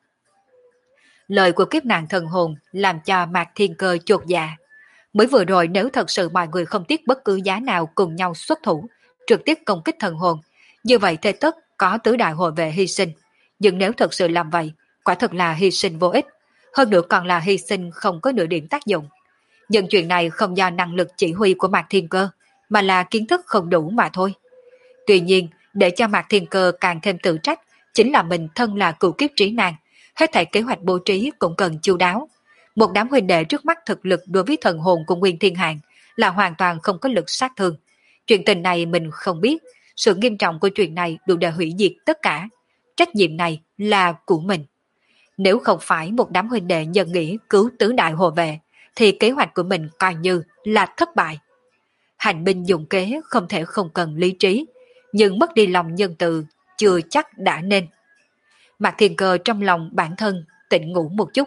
Lời của kiếp nạn thần hồn làm cho Mạc Thiên Cơ chột dạ. Mới vừa rồi nếu thật sự mọi người không tiếc bất cứ giá nào cùng nhau xuất thủ, trực tiếp công kích thần hồn, như vậy thế tất có tứ đại hộ vệ hy sinh. Nhưng nếu thật sự làm vậy, quả thật là hy sinh vô ích, hơn nữa còn là hy sinh không có nửa điểm tác dụng. Nhưng chuyện này không do năng lực chỉ huy của Mạc Thiên Cơ, mà là kiến thức không đủ mà thôi. Tuy nhiên, để cho Mạc Thiên Cơ càng thêm tự trách, chính là mình thân là cửu kiếp trí năng, hết thảy kế hoạch bố trí cũng cần chu đáo. Một đám huynh đệ trước mắt thực lực đối với thần hồn của Nguyên Thiên Hạng là hoàn toàn không có lực sát thương. Chuyện tình này mình không biết, sự nghiêm trọng của chuyện này đủ để hủy diệt tất cả. Trách nhiệm này là của mình. Nếu không phải một đám huynh đệ nhân nghĩa cứu tứ đại hộ vệ, thì kế hoạch của mình coi như là thất bại. Hành binh dụng kế không thể không cần lý trí, nhưng mất đi lòng nhân từ chưa chắc đã nên. Mạc Thiên Cơ trong lòng bản thân tỉnh ngủ một chút.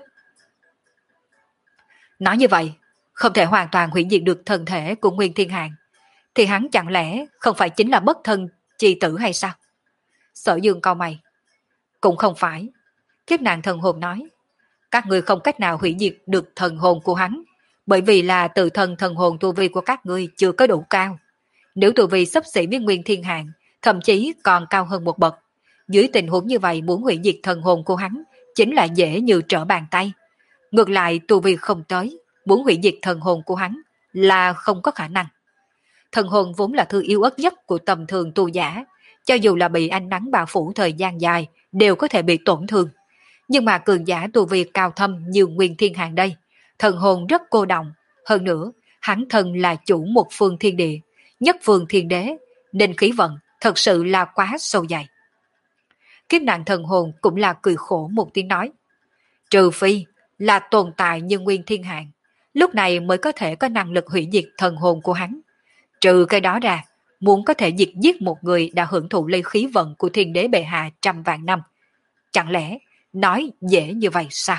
Nói như vậy, không thể hoàn toàn hủy diệt được thân thể của Nguyên Thiên Hạng, thì hắn chẳng lẽ không phải chính là bất thân chi tử hay sao? Sở Dương cau mày. Cũng không phải. Kiếp nạn thần hồn nói, các người không cách nào hủy diệt được thần hồn của hắn, bởi vì là tự thân thần hồn tu vi của các ngươi chưa có đủ cao. Nếu tu vi xấp xỉ với Nguyên Thiên Hạng, thậm chí còn cao hơn một bậc, dưới tình huống như vậy muốn hủy diệt thần hồn của hắn chính là dễ như trở bàn tay. Ngược lại tu vi không tới, muốn hủy diệt thần hồn của hắn là không có khả năng. Thần hồn vốn là thứ yếu ớt nhất của tầm thường tu giả, cho dù là bị ánh nắng bao phủ thời gian dài đều có thể bị tổn thương. Nhưng mà cường giả tu vi cao thâm như Nguyên Thiên Hạng đây, thần hồn rất cô đọng, hơn nữa hắn thần là chủ một phương thiên địa, nhất phương thiên đế, nên khí vận thật sự là quá sâu dày. Kiếp nạn thần hồn cũng là cười khổ một tiếng nói, trừ phi là tồn tại như Nguyên Thiên Hạng, lúc này mới có thể có năng lực hủy diệt thần hồn của hắn. Trừ cái đó ra, muốn có thể diệt giết một người đã hưởng thụ lấy khí vận của thiên đế bệ hạ trăm vạn năm, chẳng lẽ nói dễ như vậy sao?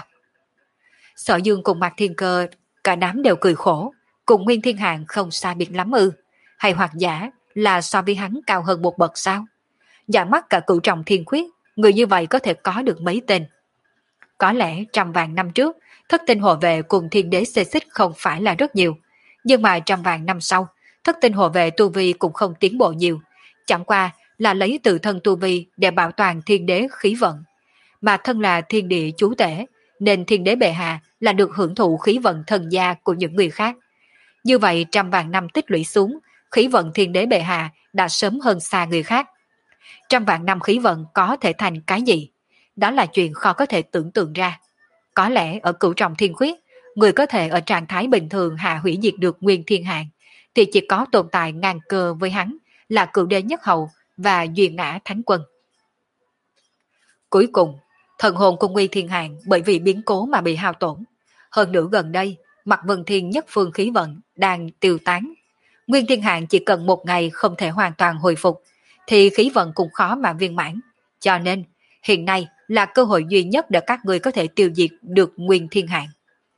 Sở Dương cùng Mạc Thiên Cơ cả đám đều cười khổ, cùng Nguyên Thiên Hạng không xa biệt lắm ư? Hay hoặc giả là so với hắn cao hơn một bậc sao? Giả mắt cả cửu trọng thiên khuyết, người như vậy có thể có được mấy tên? Có lẽ trăm vạn năm trước, thất tinh hộ vệ cùng thiên đế xê xích không phải là rất nhiều, nhưng mà trăm vạn năm sau, thất tinh hộ vệ tu vi cũng không tiến bộ nhiều, chẳng qua là lấy tự thân tu vi để bảo toàn thiên đế khí vận. Mà thân là thiên địa chú tể, nên thiên đế bệ hạ là được hưởng thụ khí vận thần gia của những người khác. Như vậy trăm vạn năm tích lũy xuống, khí vận thiên đế bệ hạ đã sớm hơn xa người khác. Trăm vạn năm khí vận có thể thành cái gì? Đó là chuyện khó có thể tưởng tượng ra. Có lẽ ở cửu trọng thiên khuyết, người có thể ở trạng thái bình thường hạ hủy diệt được Nguyên Thiên Hạng, thì chỉ có tồn tại ngang cơ với hắn là cửu đế nhất hậu và duyên ngã thánh quân. Cuối cùng, Thần hồn của Nguyên Thiên Hàng bởi vì biến cố mà bị hao tổn. Hơn nữa gần đây, mặt Vân Thiên nhất phương khí vận đang tiêu tán. Nguyên Thiên Hàng chỉ cần một ngày không thể hoàn toàn hồi phục, thì khí vận cũng khó mà viên mãn. Cho nên, hiện nay là cơ hội duy nhất để các người có thể tiêu diệt được Nguyên Thiên Hàng.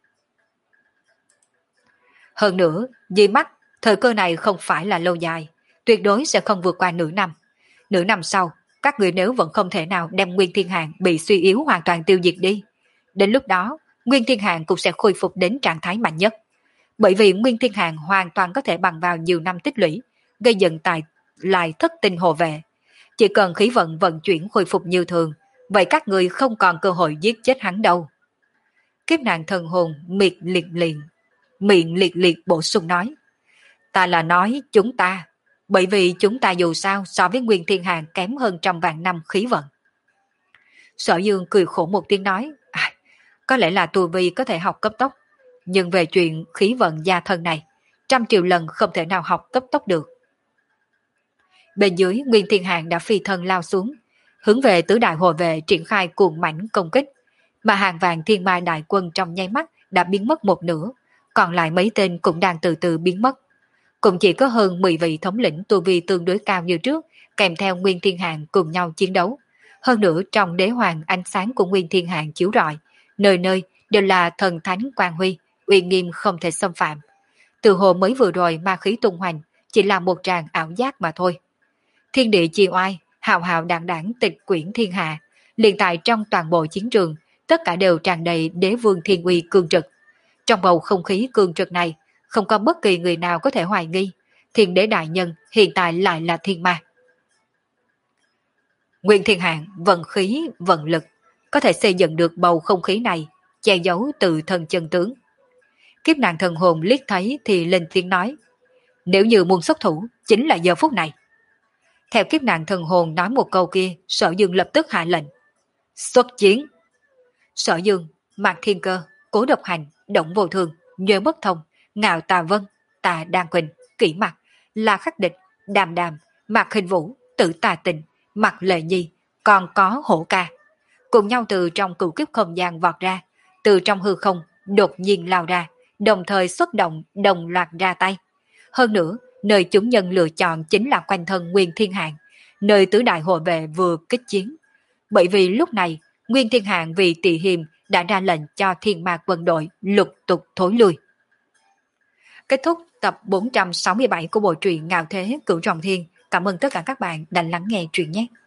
Hơn nữa, dưới mắt, thời cơ này không phải là lâu dài, tuyệt đối sẽ không vượt qua nửa năm. Nửa năm sau, các người nếu vẫn không thể nào đem Nguyên Thiên Hàng bị suy yếu hoàn toàn tiêu diệt đi, đến lúc đó, Nguyên Thiên Hàng cũng sẽ khôi phục đến trạng thái mạnh nhất. Bởi vì Nguyên Thiên Hàng hoàn toàn có thể bằng vào nhiều năm tích lũy, gây dựng tài lại thất tinh hộ vệ. Chỉ cần khí vận vận chuyển khôi phục như thường, vậy các người không còn cơ hội giết chết hắn đâu. Kiếp nạn thần hồn miệt liệt liền, miệng liệt liệt bổ sung nói. Ta là nói chúng ta, bởi vì chúng ta dù sao so với Nguyên Thiên Hàng kém hơn trăm vạn năm khí vận. Sở Dương cười khổ một tiếng nói, à, có lẽ là tu vi có thể học cấp tốc, nhưng về chuyện khí vận gia thân này, trăm triệu lần không thể nào học cấp tốc được. Bên dưới, Nguyên Thiên Hàng đã phi thân lao xuống, hướng về tứ đại hộ vệ triển khai cuồng mãnh công kích, mà hàng vạn thiên mai đại quân trong nháy mắt đã biến mất một nửa, còn lại mấy tên cũng đang từ từ biến mất. Cũng chỉ có hơn mười vị thống lĩnh tu vi tương đối cao như trước, kèm theo Nguyên Thiên Hàng cùng nhau chiến đấu. Hơn nữa trong đế hoàng ánh sáng của Nguyên Thiên Hàng chiếu rọi, nơi nơi đều là thần thánh quang huy, uy nghiêm không thể xâm phạm. Từ hồ mới vừa rồi ma khí tung hoành, chỉ là một tràng ảo giác mà thôi. Thiên địa chi oai, hào hào đảng đảng tịch quyển thiên hạ, liền tại trong toàn bộ chiến trường, tất cả đều tràn đầy đế vương thiên uy cương trực. Trong bầu không khí cương trực này, không có bất kỳ người nào có thể hoài nghi, thiên đế đại nhân hiện tại lại là thiên ma. Nguyên Thiên Hàng vận khí, vận lực, có thể xây dựng được bầu không khí này, che giấu từ thân chân tướng. Kiếp nạn thần hồn liếc thấy thì lên tiếng nói, nếu như muốn xuất thủ, chính là giờ phút này. Theo kiếp nạn thần hồn nói một câu kia, Sở Dương lập tức hạ lệnh. Xuất chiến! Sở Dương, Mạc Thiên Cơ, Cố Độc Hành, Động Vô Thường, Nhớ Bất Thông, Ngạo Tà Vân, Tà Đan Quỳnh, Kỷ Mặc, La Khắc Địch, Đàm Đàm, Mạc Hình Vũ, Tử Tà Tình, Mạc Lệ Nhi, còn có Hổ Ca. Cùng nhau từ trong cửu kiếp không gian vọt ra, từ trong hư không đột nhiên lao ra, đồng thời xuất động đồng loạt ra tay. Hơn nữa, nơi chúng nhân lựa chọn chính là quanh thân Nguyên Thiên Hàng, nơi tứ đại hộ vệ vừa kích chiến. Bởi vì lúc này, Nguyên Thiên Hàng vì tỳ hiềm đã ra lệnh cho thiên mạc quân đội lục tục thối lui. Kết thúc tập bốn trăm sáu mươi bảy của bộ truyện Ngạo Thế Cửu Trọng Thiên. Cảm ơn tất cả các bạn đã lắng nghe truyện nhé.